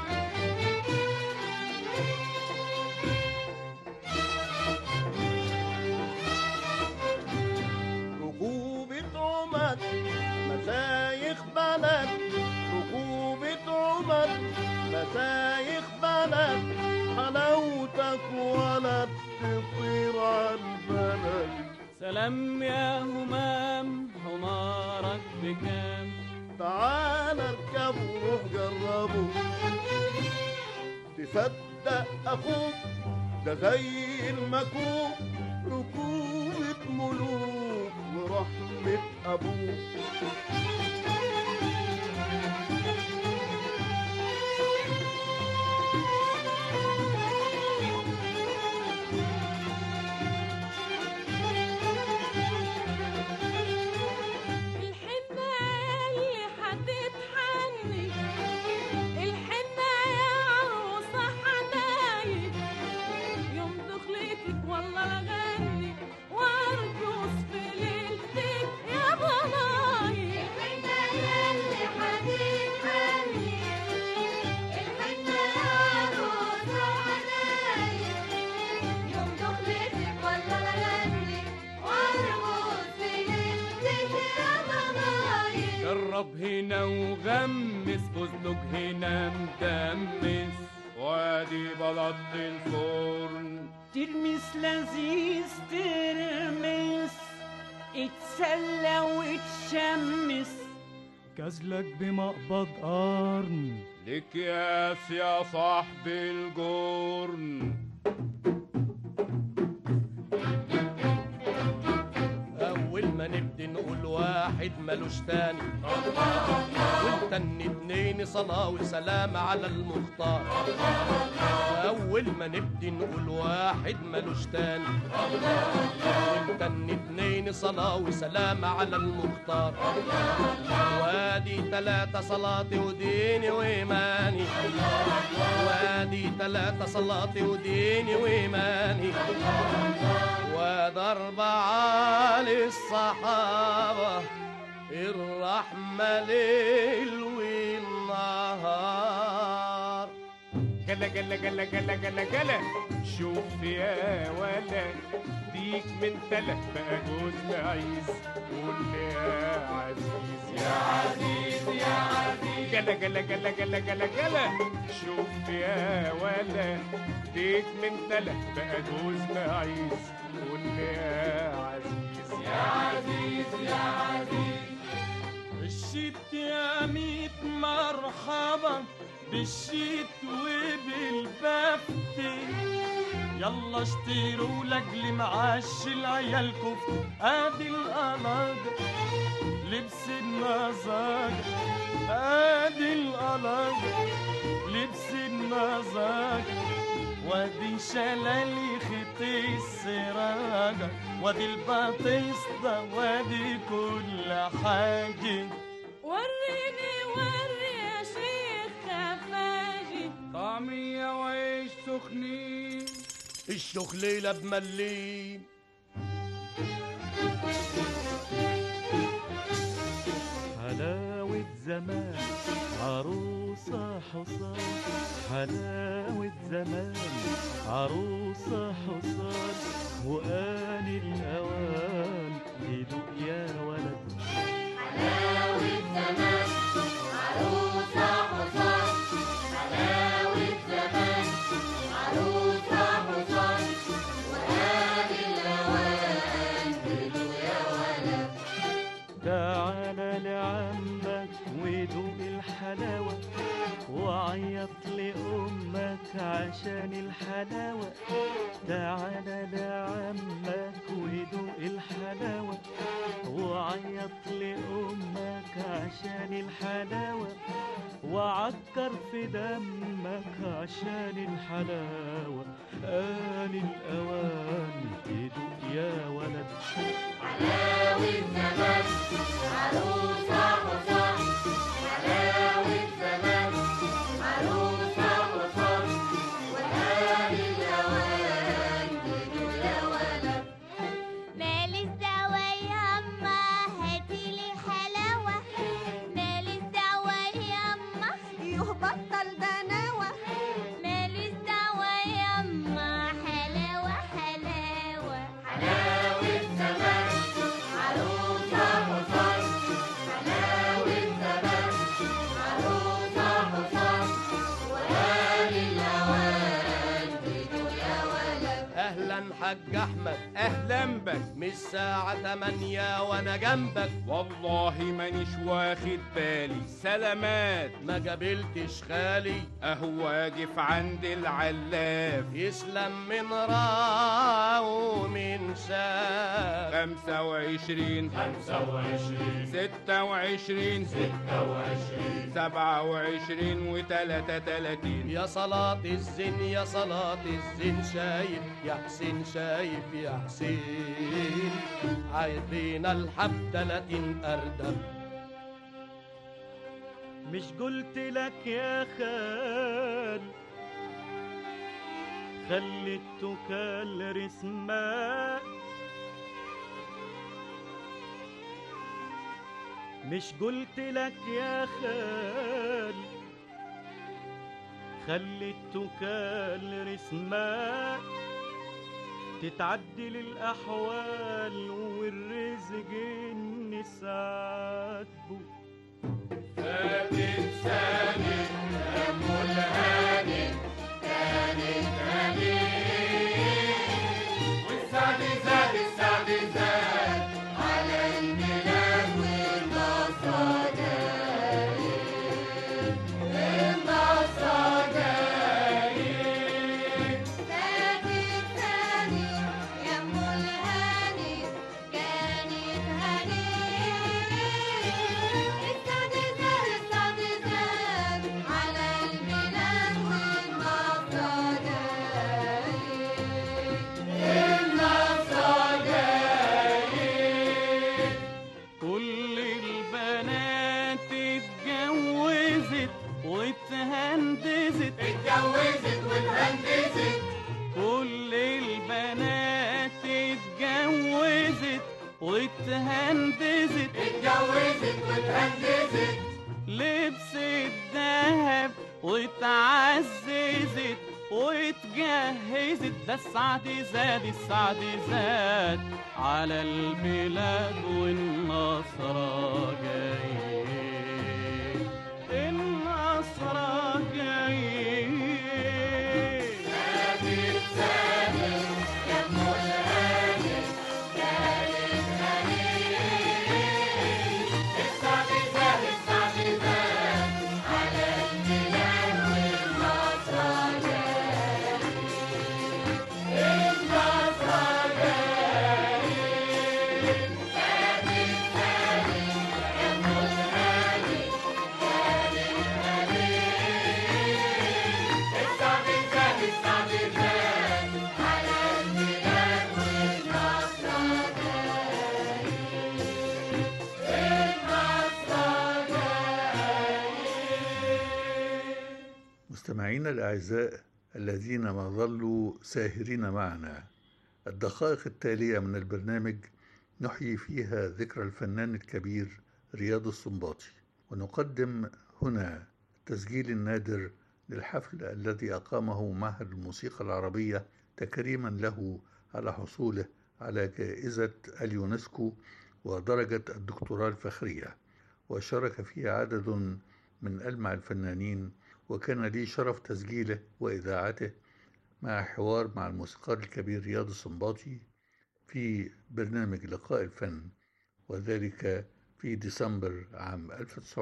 [SPEAKER 17] ركوبة عمد مشايخ بلد ركوبة عمد مشايخ بلد حلاوتك ولا بتطير عالبلد
[SPEAKER 4] سلام يا همام حمارك بكام
[SPEAKER 17] تعال اركب وروح جربه تصدق اخوك ده زي المكوك ركوبة ملوك ورحمة ابوك
[SPEAKER 4] جرب هنا وغمس فستق هنا مدمس
[SPEAKER 18] وادي بلط الفرن
[SPEAKER 19] ترمس لذيذ ترمس اتسلى وتشمس
[SPEAKER 4] كازلك بمقبض قرن
[SPEAKER 18] لك ياس يا صاحبي الجرن
[SPEAKER 17] أول ما نبدي نقول واحد ملوش تاني والتاني اتنين صلاة وسلام على المختار أول ما نبدي نقول واحد ملوش تاني والتاني اتنين صلاة وسلام على المختار وادي تلاتة صلاتي وديني وإيماني وادي تلاتة صلاتي وديني وإيماني وضرب على الصحابة الرحمة ليل والنهار
[SPEAKER 11] كان
[SPEAKER 18] جلا جلا جلا جلا جلا جلا. شوف يا ولد ديك من تلك بقى جوز معيز. قول يا عزيز يا عزيز يا عزيز. جلا جلا جلا جلا جلا جلا. شوف يا ولد ديك من تلك بقى جوز معيز. قول يا عزيز يا عزيز يا عزيز.
[SPEAKER 4] الشيت يا ميت مرحبا بالشيت وبالبفت. يلا اشتروا لاجل معاش العيال كفت. ادي القلاجة لبس النزاجة. ادي القلاجة لبس النزاجة. وادي شلالي خيط السراجة. وادي البطيسة وادي كل حاجة.
[SPEAKER 19] وريني وري يا شيخ خفاجي.
[SPEAKER 18] طعمية وعيش سخنين.
[SPEAKER 17] الشخليلة بملين.
[SPEAKER 4] حلاوة زمان عروسة حصان. حلاوة زمان عروسة حصان. وآن الأوان يدوق يا ولد.
[SPEAKER 19] حلاوة زمان عروسة حصان. حلاوة زمان عروسة حصان. وآن الأوان يدوق يا ولد.
[SPEAKER 4] تعال لعمك ودوق الحلاوة. وعيط لأمك عشان الحلاوة. تعال لعمك ودوق الحلاوة. وعيط لأمك عشان الحلاوة. وعكر في دمك عشان الحلاوة. آن الأوان تدوق يا ولد.
[SPEAKER 19] حلاوة زمان عروسة حصان. حلاوة زمان عروسة حصان. وآن الأوان تدوق يا ولد.
[SPEAKER 20] مال الدواء ياما هاتيلي حلاوة. مال الدواء ياما
[SPEAKER 7] يهبطل دناوة.
[SPEAKER 20] مال الدواء ياما حلاوة حلاوة.
[SPEAKER 19] حلاوة زمان عروسة حصان. حلاوة زمان عروسة حصان. وآن الأوان تدوق يا ولد.
[SPEAKER 17] اهلا حاج احمد. اهلا بك. من الساعة 8 وانا جنبك.
[SPEAKER 18] والله مانيش واخد بالي. سلامات.
[SPEAKER 17] ما قابلتش خالي.
[SPEAKER 18] اهو واقف عند العلاف.
[SPEAKER 17] يسلم من راه ومن شاف.
[SPEAKER 18] 25 26 27 و33.
[SPEAKER 17] يا صلاة الزين يا صلاة الزين. شايف يا حسين شايف يا حسين. عايزين الحب 30 أردب.
[SPEAKER 4] مش قلت لك يا خال خليتك الرسمة. مش قلت لك يا خال خليتك الرسمة. تتعدل الأحوال والرزق نسعدبه.
[SPEAKER 19] فاتت سنة أم الهاني كانت هنية. والسعد زاد السعد زاد على الميلاد والمصادايق. المصادايق.
[SPEAKER 20] فاتت ثاني يا أم الهاني كانت هنية. السعد زاد على
[SPEAKER 4] جهزت ده السعد زاد السعد زاد على البلاد والنصر جاي النصر جاي
[SPEAKER 2] مستمعينا الأعزاء الذين ما ظلوا ساهرين معنا، الدقائق التالية من البرنامج نحيي فيها ذكرى الفنان الكبير رياض السنباطي، ونقدم هنا التسجيل النادر للحفل الذي أقامه معهد الموسيقى العربية تكريما له على حصوله على جائزة اليونسكو ودرجة الدكتوراه الفخرية، وشارك فيه عدد من ألمع الفنانين، وكان لي شرف تسجيله وإذاعته مع حوار مع الموسيقار الكبير رياض السنباطي في برنامج لقاء الفن، وذلك في ديسمبر عام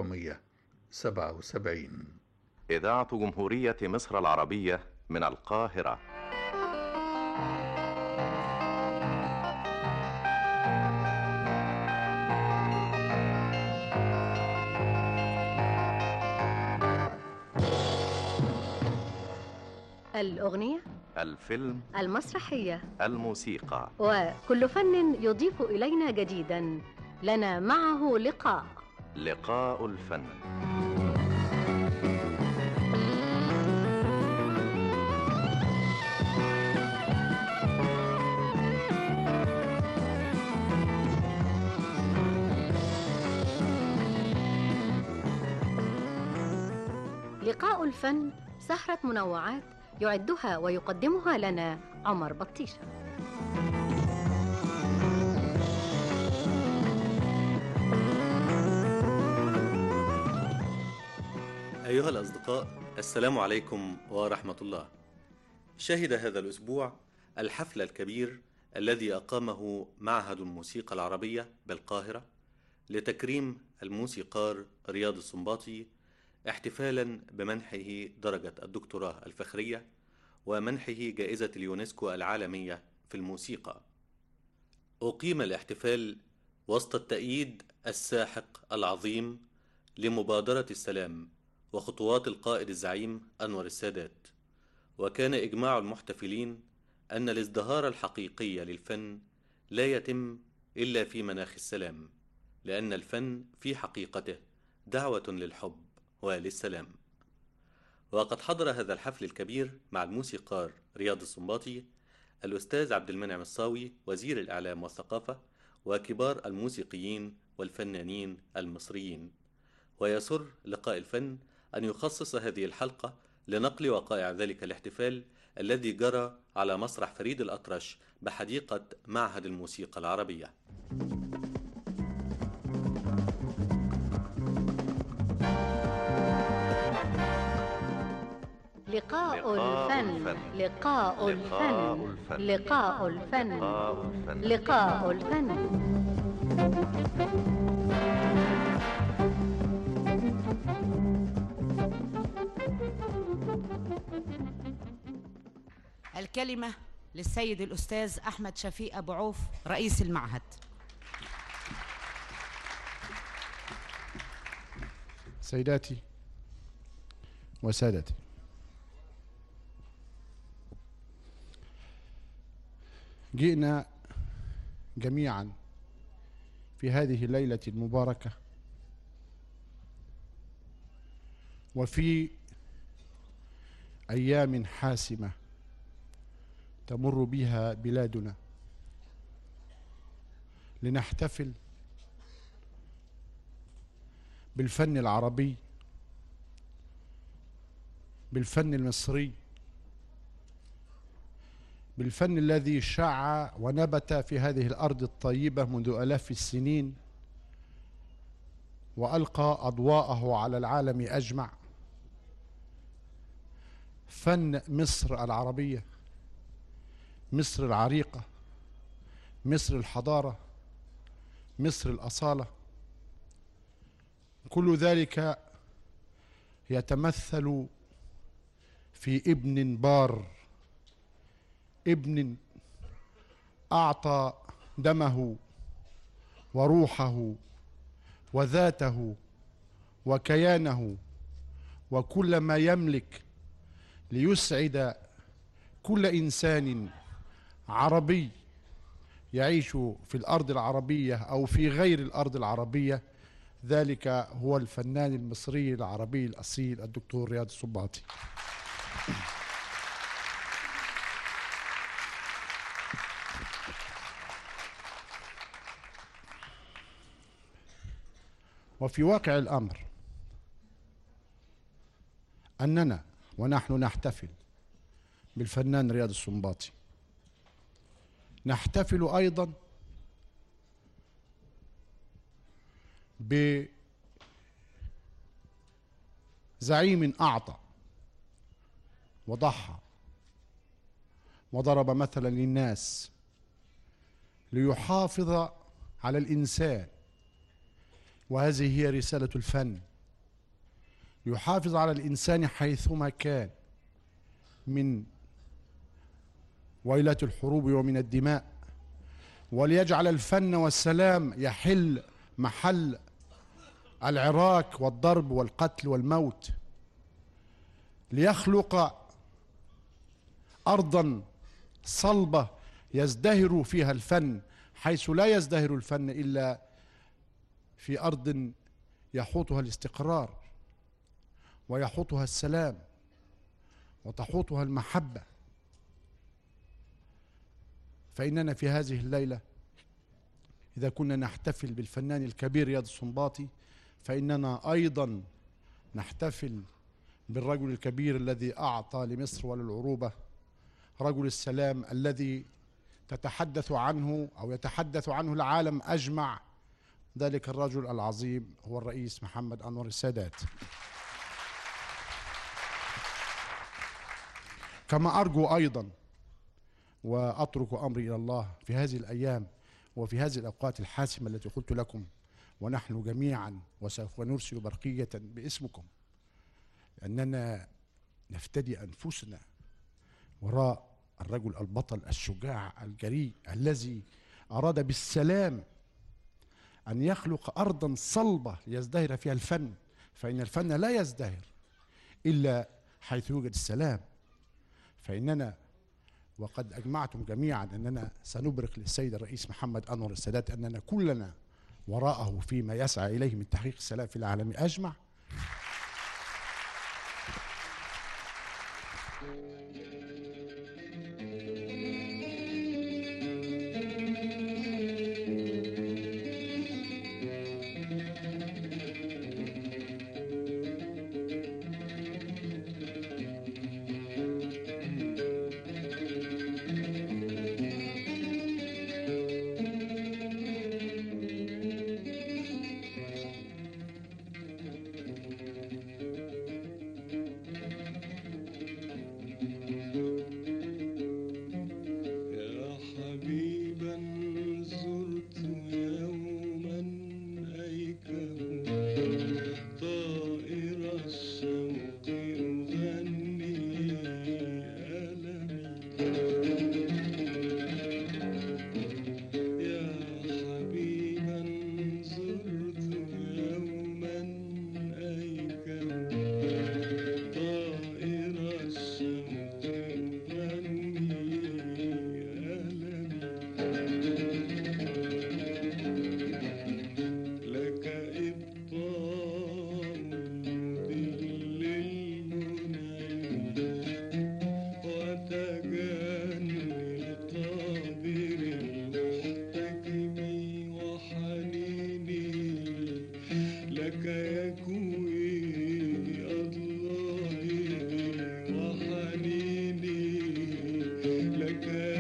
[SPEAKER 2] 1977.
[SPEAKER 21] إذاعة جمهورية مصر العربية من القاهرة.
[SPEAKER 22] الأغنية،
[SPEAKER 21] الفيلم،
[SPEAKER 22] المسرحية،
[SPEAKER 21] الموسيقى،
[SPEAKER 22] وكل فن يضيف إلينا جديدا، لنا معه لقاء
[SPEAKER 21] الفن.
[SPEAKER 22] لقاء الفن سهرة منوعات يعدها ويقدمها لنا عمر بطيشة.
[SPEAKER 23] أيها الأصدقاء، السلام عليكم ورحمة الله. شهد هذا الأسبوع الحفل الكبير الذي أقامه معهد الموسيقى العربية بالقاهرة لتكريم الموسيقار رياض السنباطي، احتفالا بمنحه درجة الدكتوراه الفخرية ومنحه جائزة اليونسكو العالمية في الموسيقى. أقيم الاحتفال وسط التأييد الساحق العظيم لمبادرة السلام وخطوات القائد الزعيم أنور السادات، وكان إجماع المحتفلين أن الازدهار الحقيقي للفن لا يتم إلا في مناخ السلام، لأن الفن في حقيقته دعوة للحب وللسلام. وقد حضر هذا الحفل الكبير مع الموسيقار رياض السنباطي الأستاذ عبد المنعم الصاوي وزير الإعلام والثقافة وكبار الموسيقيين والفنانين المصريين. ويسر لقاء الفن أن يخصص هذه الحلقة لنقل وقائع ذلك الاحتفال الذي جرى على مسرح فريد الأطرش بحديقة معهد الموسيقى العربية.
[SPEAKER 22] لقاء الفن، لقاء الفن، لقاء الفن، لقاء الفن.
[SPEAKER 24] الكلمة للسيد الأستاذ أحمد شفيق أبو عوف رئيس المعهد.
[SPEAKER 25] سيداتي وسادتي، جئنا جميعا في هذه الليلة المباركة وفي أيام حاسمة تمر بها بلادنا لنحتفل بالفن العربي، بالفن المصري، بالفن الذي شاع ونبت في هذه الأرض الطيبة منذ آلاف السنين، وألقى أضواءه على العالم أجمع. فن مصر العربية، مصر العريقة، مصر الحضارة، مصر الأصالة، كل ذلك يتمثل في ابن بار، ابن أعطى دمه وروحه وذاته وكيانه وكل ما يملك ليسعد كل إنسان عربي يعيش في الأرض العربية أو في غير الأرض العربية. ذلك هو الفنان المصري العربي الأصيل الدكتور رياض السنباطي. وفي واقع الأمر أننا ونحن نحتفل بالفنان رياض السنباطي نحتفل أيضا بزعيم أعطى وضحى وضرب مثلا للناس ليحافظ على الإنسان، وهذه هي رسالة الفن، يحافظ على الإنسان حيثما كان من ويلات الحروب ومن الدماء، وليجعل الفن والسلام يحل محل العراك والضرب والقتل والموت، ليخلق أرضا صلبة يزدهر فيها الفن، حيث لا يزدهر الفن إلا في أرض يحوطها الاستقرار ويحوطها السلام وتحوطها المحبة. فإننا في هذه الليلة إذا كنا نحتفل بالفنان الكبير رياض السنباطي، فإننا أيضا نحتفل بالرجل الكبير الذي أعطى لمصر وللعروبة، رجل السلام الذي تتحدث عنه أو يتحدث عنه العالم أجمع. ذلك الرجل العظيم هو الرئيس محمد أنور السادات. كما أرجو أيضا وأترك أمري إلى الله في هذه الأيام وفي هذه الأوقات الحاسمة التي قلت لكم، ونحن جميعا وسوف نرسل برقية باسمكم، أننا نفتدي أنفسنا وراء الرجل البطل الشجاع الجريء الذي أراد بالسلام أن يخلق أرضا صلبة يزدهر فيها الفن، فإن الفن لا يزدهر إلا حيث يوجد السلام. فإننا وقد أجمعتم جميعا أننا سنبرق للسيد الرئيس محمد أنور السادات أننا كلنا وراءه فيما يسعى إليه من تحقيق السلام في العالم أجمع.
[SPEAKER 19] لك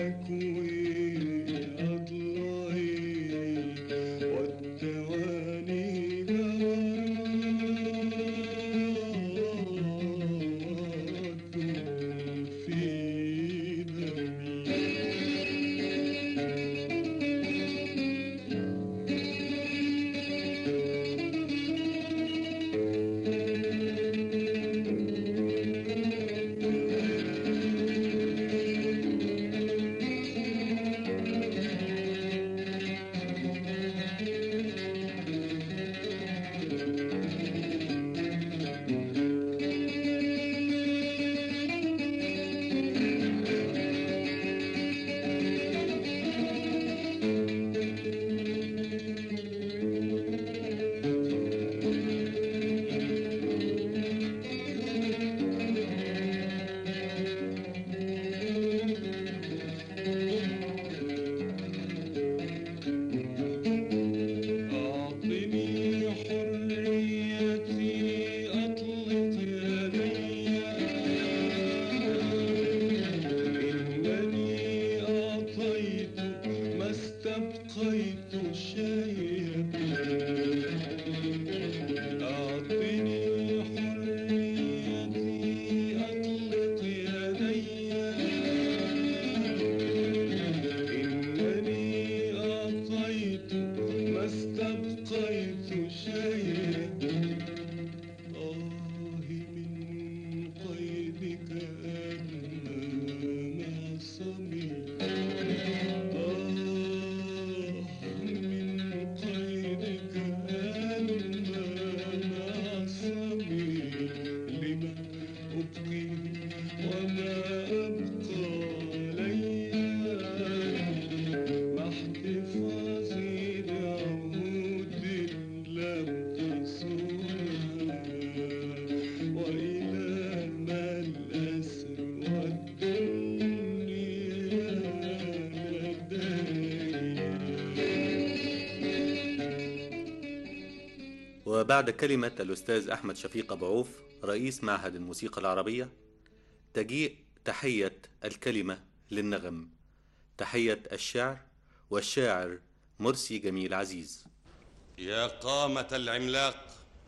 [SPEAKER 23] وبعد كلمة الأستاذ أحمد شفيق أبو عوف رئيس معهد الموسيقى العربية تجيء تحية الكلمة للنغم، تحية الشعر والشاعر مرسي جميل عزيز.
[SPEAKER 1] يا قامة العملاق،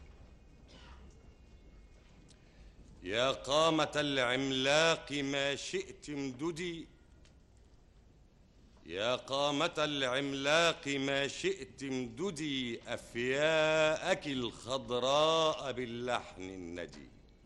[SPEAKER 1] يا قامة العملاق ما شئت امددي، يا قامة العملاق ما شئت امددي أفياءك الخضراء باللحن الندي.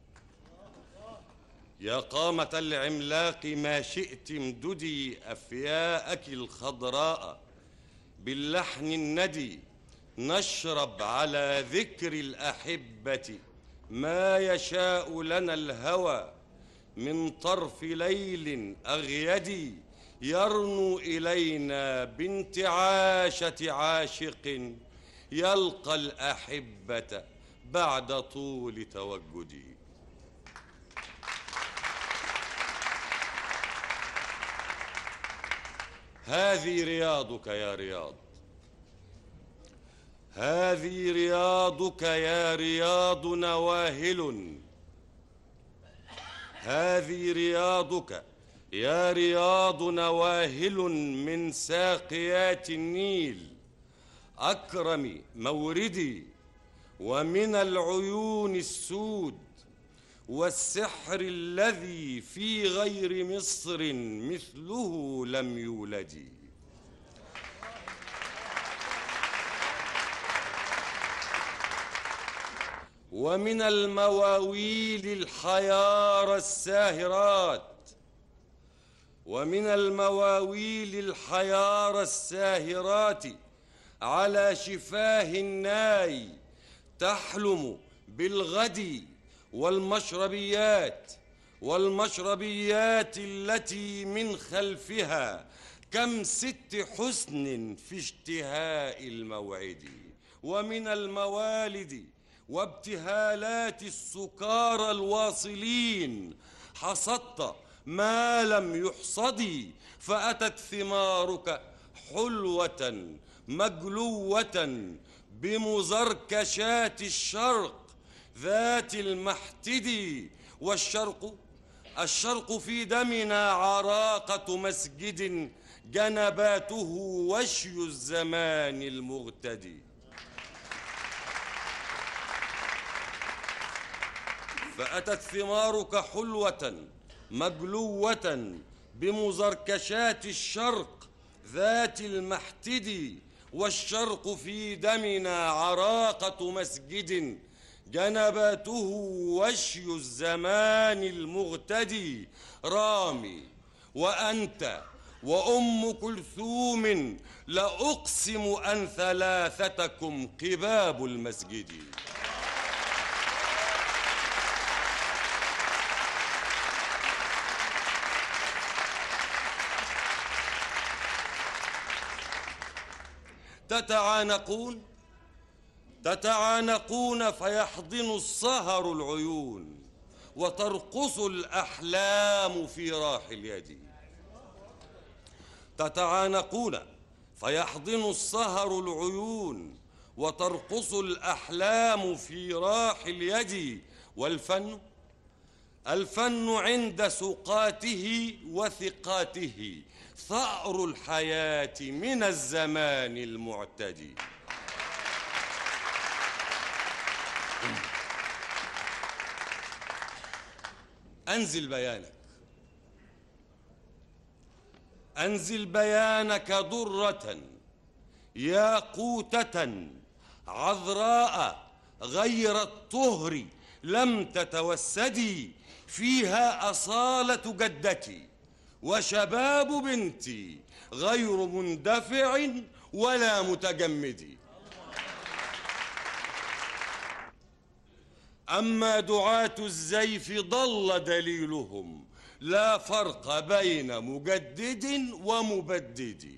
[SPEAKER 1] يا قامة العملاق ما شئت امددي أفياءك الخضراء باللحن الندي، نشرب على ذكر الأحبة ما يشاء لنا الهوى من طرف ليل أغيدي، يرنو إلينا بانتعاشة عاشق يلقى الأحبة بعد طول توجدي. هذه رياضك يا رياض، هذه رياضك يا رياض نواهل، هذه رياضك يا رياض نواهل من ساقيات النيل أكرم موردي، ومن العيون السود والسحر الذي في غير مصر مثله لم يولد. ومن المواويل الحيار الساهرات، ومن المواويل الحيار الساهرات على شفاه الناي تحلم بالغد، والمشربيات والمشربيات التي من خلفها كم ست حسن في اشتهاء الموعد. ومن الموالد وابتهالات السكارى الواصلين حصدت ما لم يحصد، فأتت ثمارك حلوة مجلوة بمزركشات الشرق ذات المحتد. والشرق في دمنا عراقة مسجد جنباته وشي الزمان المغتدي. فأتت ثمارك حلوة مجلوة بمزركشات الشرق ذات المحتد. والشرق في دمنا عراقة مسجد جنباته وشي الزمان المغتدي. رامي وأنت وأم كلثوم لأقسم أن ثلاثتكم قباب المسجد. تتعانقون فيحضن السهر العيون، وترقص الأحلام في راح اليد. تتعانقون فيحضن السهر العيون، وترقص الأحلام في راح اليد. الفن عند سقاته وثقاته ثأر الحياة من الزمان المعتدي. أنزل بيانك، أنزل بيانك درة ياقوتة عذراء غير الطهر لم تتوسدي، فيها أصالة جدتي وشباب بنتي غير مندفع ولا متجمد. أما دعاة الزيف ضل دليلهم لا فرق بين مجدد ومبدد.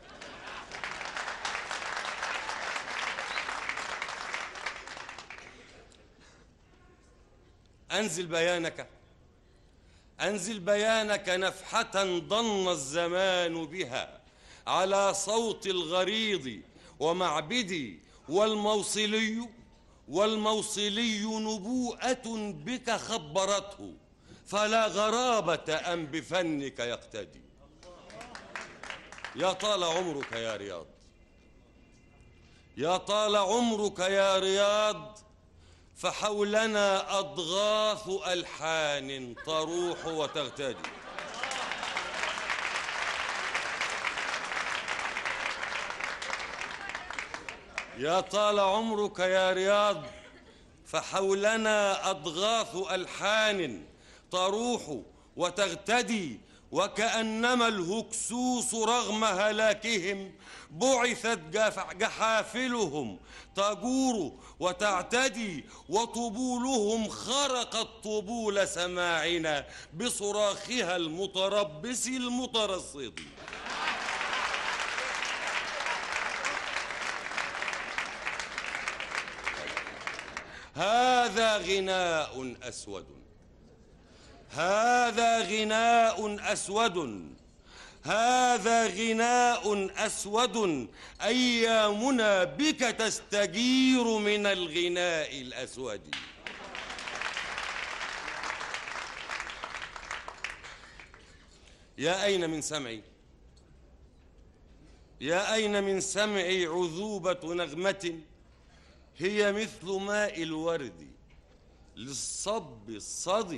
[SPEAKER 1] أنزل بيانك، أنزل بيانك نفحة ضن الزمان بها على صوت الغريض ومعبدي، والموصلي والموصلي نبوءة بك خبرته، فلا غرابة أن بفنك يقتدي. يا طال عمرك يا رياض، يا طال عمرك يا رياض، فحولنا أضغاث ألحان تروح وتغتدي. يا طال عمرك يا رياض، فحولنا أضغاث ألحان تروح وتغتدي، وكأنما الهكسوس رغم هلاكهم بعثت جحافلهم تجور وتعتدي، وطبولهم خرقت طبول سماعنا بصراخها المتربص المترصد. هذا غناء أسود، هذا غناء أسود، هذا غناء أسود، أيامنا بك تستجير من الغناء الأسود. يا أين من سمعي، يا أين من سمعي عذوبة نغمة هي مثل ماء الورد للصب الصدي.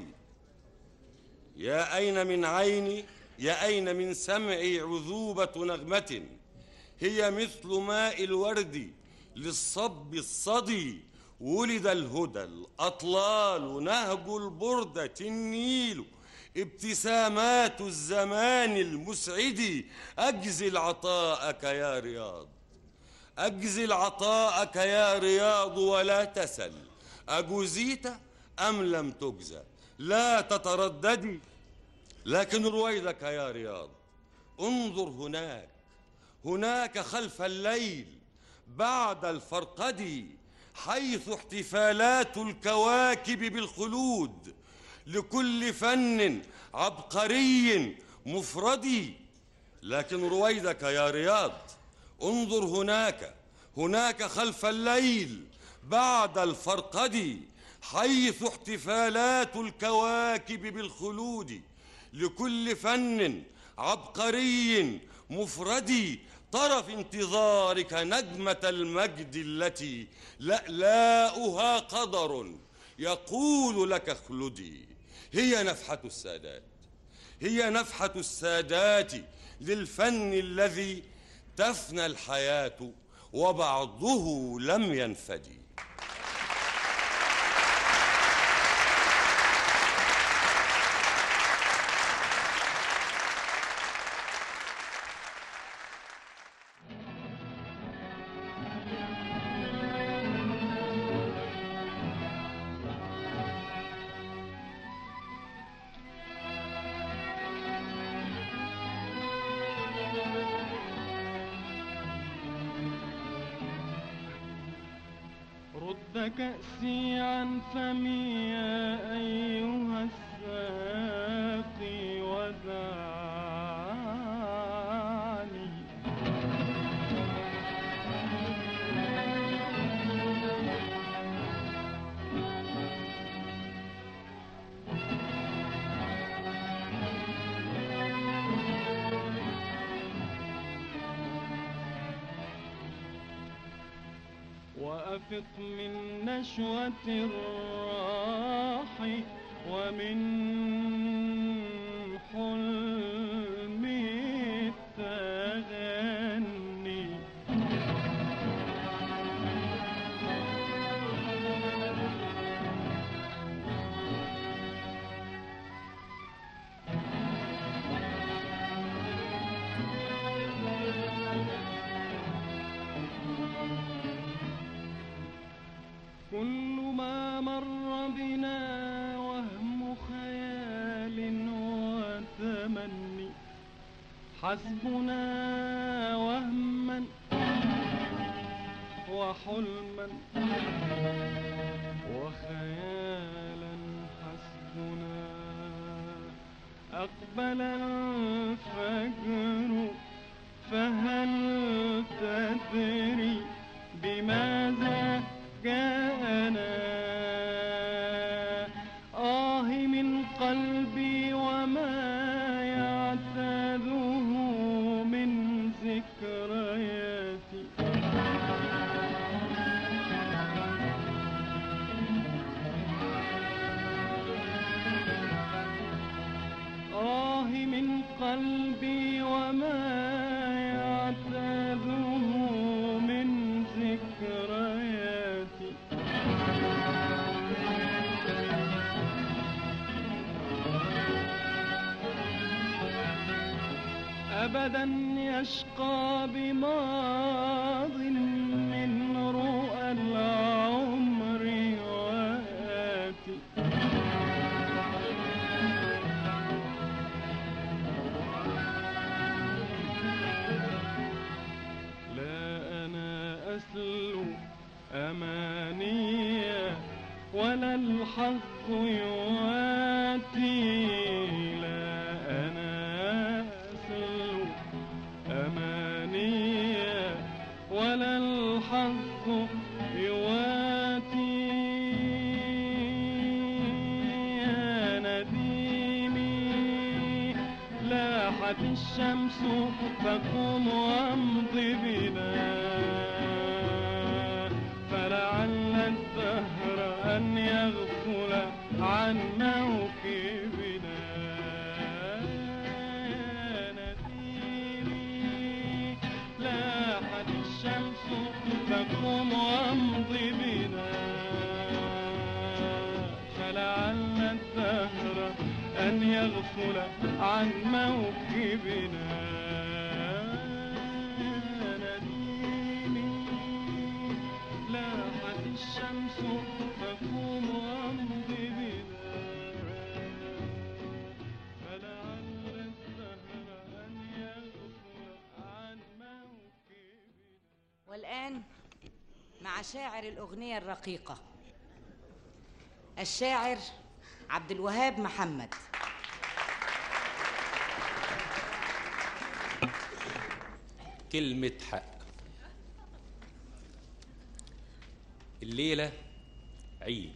[SPEAKER 1] يا أين من عيني، يا أين من سمعي عذوبة نغمة هي مثل ماء الورد للصب الصدي. ولد الهدى الأطلال نهج البردة النيل ابتسامات الزمان المسعد. أجزل عطاءك يا رياض، أجزل عطاءك يا رياض، ولا تسل أجزيت أم لم تجزى، لا تترددي. لكن رويدك يا رياض، انظر هناك، هناك خلف الليل بعد الفرقد، حيث احتفالات الكواكب بالخلود لكل فن عبقري مفرد. لكن رويدك يا رياض، انظر هناك، هناك خلف الليل بعد الفرقد، حيث احتفالات الكواكب بالخلود لكل فن عبقري مفرد. ترى في انتظارك نجمة المجد التي لألاؤها قدر يقول لك اخلدي. هي نفحة السادات، هي نفحة السادات للفن الذي تفنى الحياة وبعضه لم ينفدي.
[SPEAKER 4] رد كأسي عن فمي يا أيها الساقي ودعني. وأفق من نشوة الراح ومن حلم التغني. كل ما مر بنا وهم خيال وتمني، حسبنا وهما وحلما وخيالا حسبنا. أقبل الفجر فهل تدري بماذا جاء وما يعتاده من ذكرياتي. أبدا يشقى بماض من رؤى العمر وآتي. لا أنا أسلو أمانيا ولا الحق يواتي. لا أنا أسلو أمانيا ولا الحق يواتي. يا نديمي لاحت الشمس فقم وامضي بنا، فلعل الدهر أن يغفل عن موكبنا. يا نديمي لاحت الشمس فقم وامضي بنا، فلعل الدهر أن يغفل عن موكبنا. يا نديمي لاحت الشمس فقم وامضي بنا، فلعل الدهر أن يغفل عن موكبنا.
[SPEAKER 24] والآن مع شاعر الأغنية الرقيقة الشاعر عبد الوهاب محمد.
[SPEAKER 5] كلمة حق. الليلة عيد،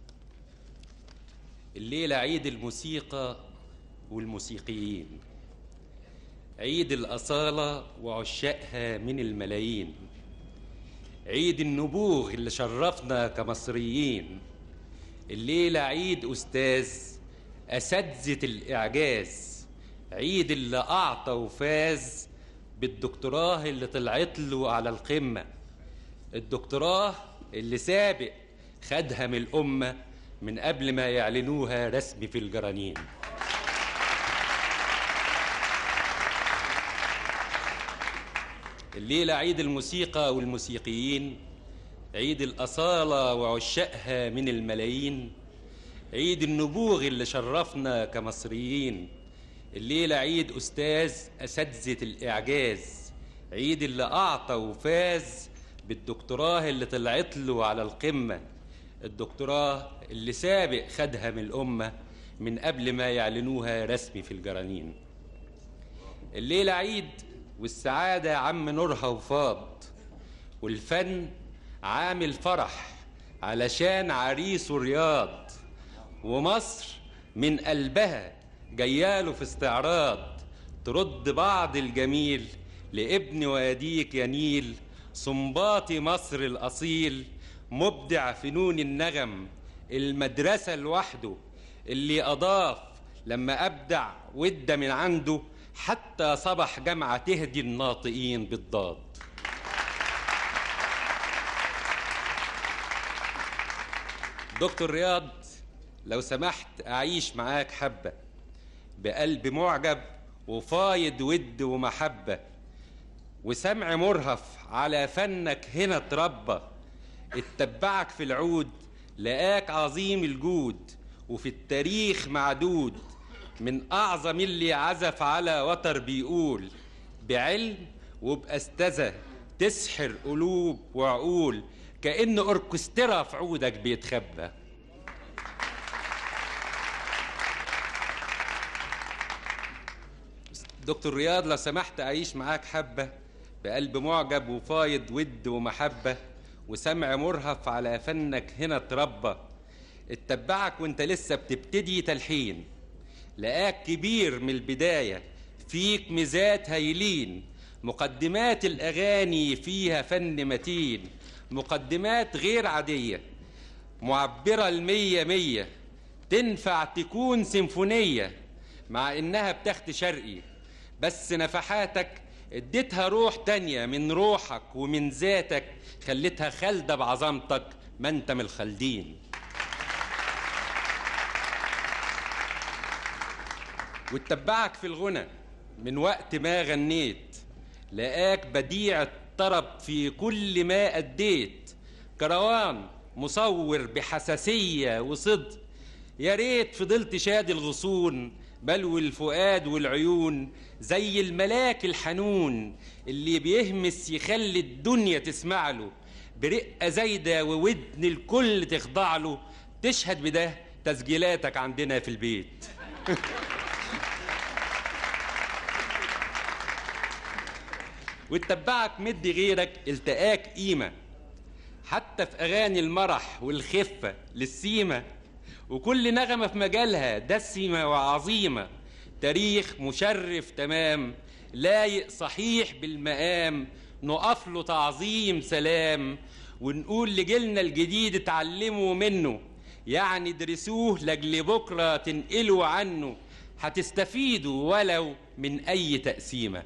[SPEAKER 5] الليلة عيد الموسيقى والموسيقيين، عيد الأصالة وعشاقها من الملايين، عيد النبوغ اللي شرفنا كمصريين. الليلة عيد أستاذ أساتذة الإعجاز، عيد اللي أعطى وفاز بالدكتوراه اللي طلعت له على القمة، الدكتوراه اللي سابق خدها من الأمة من قبل ما يعلنوها رسمي في الجرانين. الليلة عيد الموسيقى والموسيقيين، عيد الأصالة وعشاقها من الملايين، عيد النبوغ اللي شرفنا كمصريين. الليلة عيد أستاذ أساتذة الإعجاز، عيد اللي أعطى وفاز بالدكتوراه اللي طلعت له على القمة، الدكتوراه اللي سابق خدها من الأمة من قبل ما يعلنوها رسمي في الجرانين. الليلة عيد والسعادة عم نورها وفاض، والفن عامل فرح علشان عريسه رياض، ومصر من قلبها جياله في استعراض ترد بعض الجميل لابن واديك يا نيل. صنباطي مصر الأصيل مبدع فنون النغم، المدرسة لوحده اللي أضاف لما أبدع وادى من عنده حتى صبح جامعة تهدي الناطقين بالضاد. دكتور رياض لو سمحت أعيش معاك حبة، بقلب معجب وفايض ود ومحبة، وسمع مرهف على فنك هنا اتربى. اتبعك في العود لقاك عظيم الجود، وفي التاريخ معدود من أعظم اللي عزف على وتر بيقول بعلم وبأستاذة تسحر قلوب وعقول، كأن أوركسترا في عودك بيتخبى. دكتور رياض لو سمحت أعيش معاك حبة، بقلب معجب وفايض ود ومحبة، وسمع مرهف على فنك هنا اتربى. اتبعك وانت لسه بتبتدي تلحين، لقاك كبير من البداية، فيك ميزات هايلين، مقدمات الأغاني فيها فن متين، مقدمات غير عادية معبرة المية مية، تنفع تكون سيمفونية مع إنها بتخت شرقي، بس نفحاتك اديتها روح تانية من روحك ومن ذاتك، خليتها خالدة بعظمتك، ما انت من الخالدين. واتبعك في الغنى من وقت ما غنيت، لقاك بديع الطرب في كل ما أديت، كروان مصور بحساسية وصدق، يا ريت فضلت شادي الغصون بلو الفؤاد والعيون، زي الملاك الحنون اللي بيهمس يخلي الدنيا تسمع له، برقة زايدة وودن الكل تخضع له، تشهد بده تسجيلاتك عندنا في البيت. واتبعك مدي غيرك التقاك قيمة، حتى في أغاني المرح والخفة للسيمة، وكل نغمة في مجالها دسمة وعظيمة، تاريخ مشرف تمام، لايق صحيح بالمقام، نقف له تعظيم سلام، ونقول لجيلنا الجديد اتعلموا منه، يعني درسوه لأجل بكرة تنقلوا عنه، هتستفيدوا ولو من أي تقسيمة.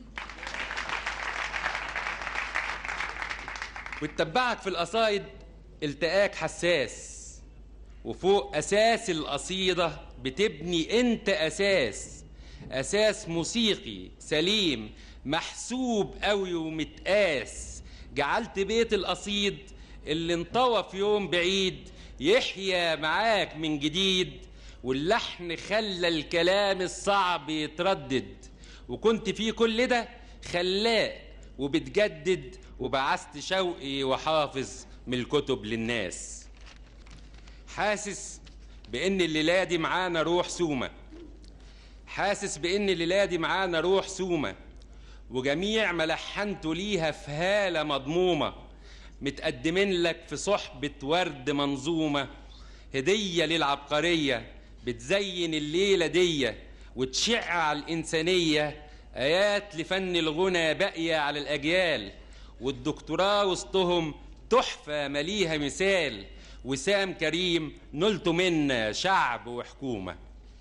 [SPEAKER 5] واتبعك في القصايد التقاك حساس، وفوق أساس القصيدة بتبني أنت أساس موسيقي سليم محسوب قوي ومتقاس، جعلت بيت القصيد اللي انطوى في يوم بعيد يحيى معاك من جديد، واللحن خلى الكلام الصعب يتردد، وكنت فيه كل ده خلاق وبتجدد، وبعثت شوقي وحافظ من الكتب للناس. حاسس بإن الليلة دي معانا روح سومة، حاسس بإن الليلة دي معانا روح سومة، وجميع ما لحنتوا ليها في هالة مضمومة، متقدمين لك في صحبة ورد منظومة، هدية للعبقرية بتزين الليلة دي وتشع على الإنسانية، آيات لفن الغنى باقية على الأجيال، والدكتوراه وسطهم تحفة مليها مثال، وسام كريم نلت منا شعب وحكومة.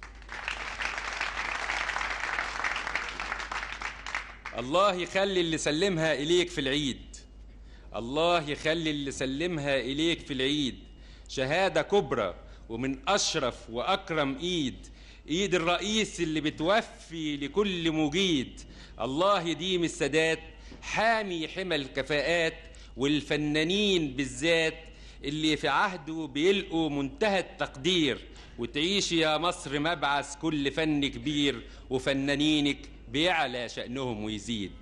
[SPEAKER 5] الله يخلي اللي سلمها إليك في العيد، الله يخلي اللي سلمها إليك في العيد، شهادة كبرى ومن أشرف وأكرم إيد الرئيس اللي بتوفي لكل مجيد، الله يديم السادات حامي حمى الكفاءات، والفنانين بالذات اللي في عهده بيلقوا منتهى التقدير، وتعيش يا مصر مبعث كل فن كبير، وفنانينك بيعلى شأنهم ويزيد.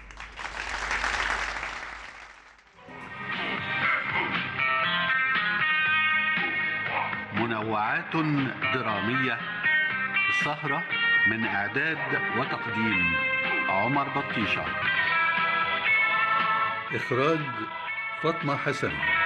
[SPEAKER 6] منوعات درامية، السهرة من إعداد وتقديم عمر بطيشة،
[SPEAKER 2] إخراج فاطمة حسن.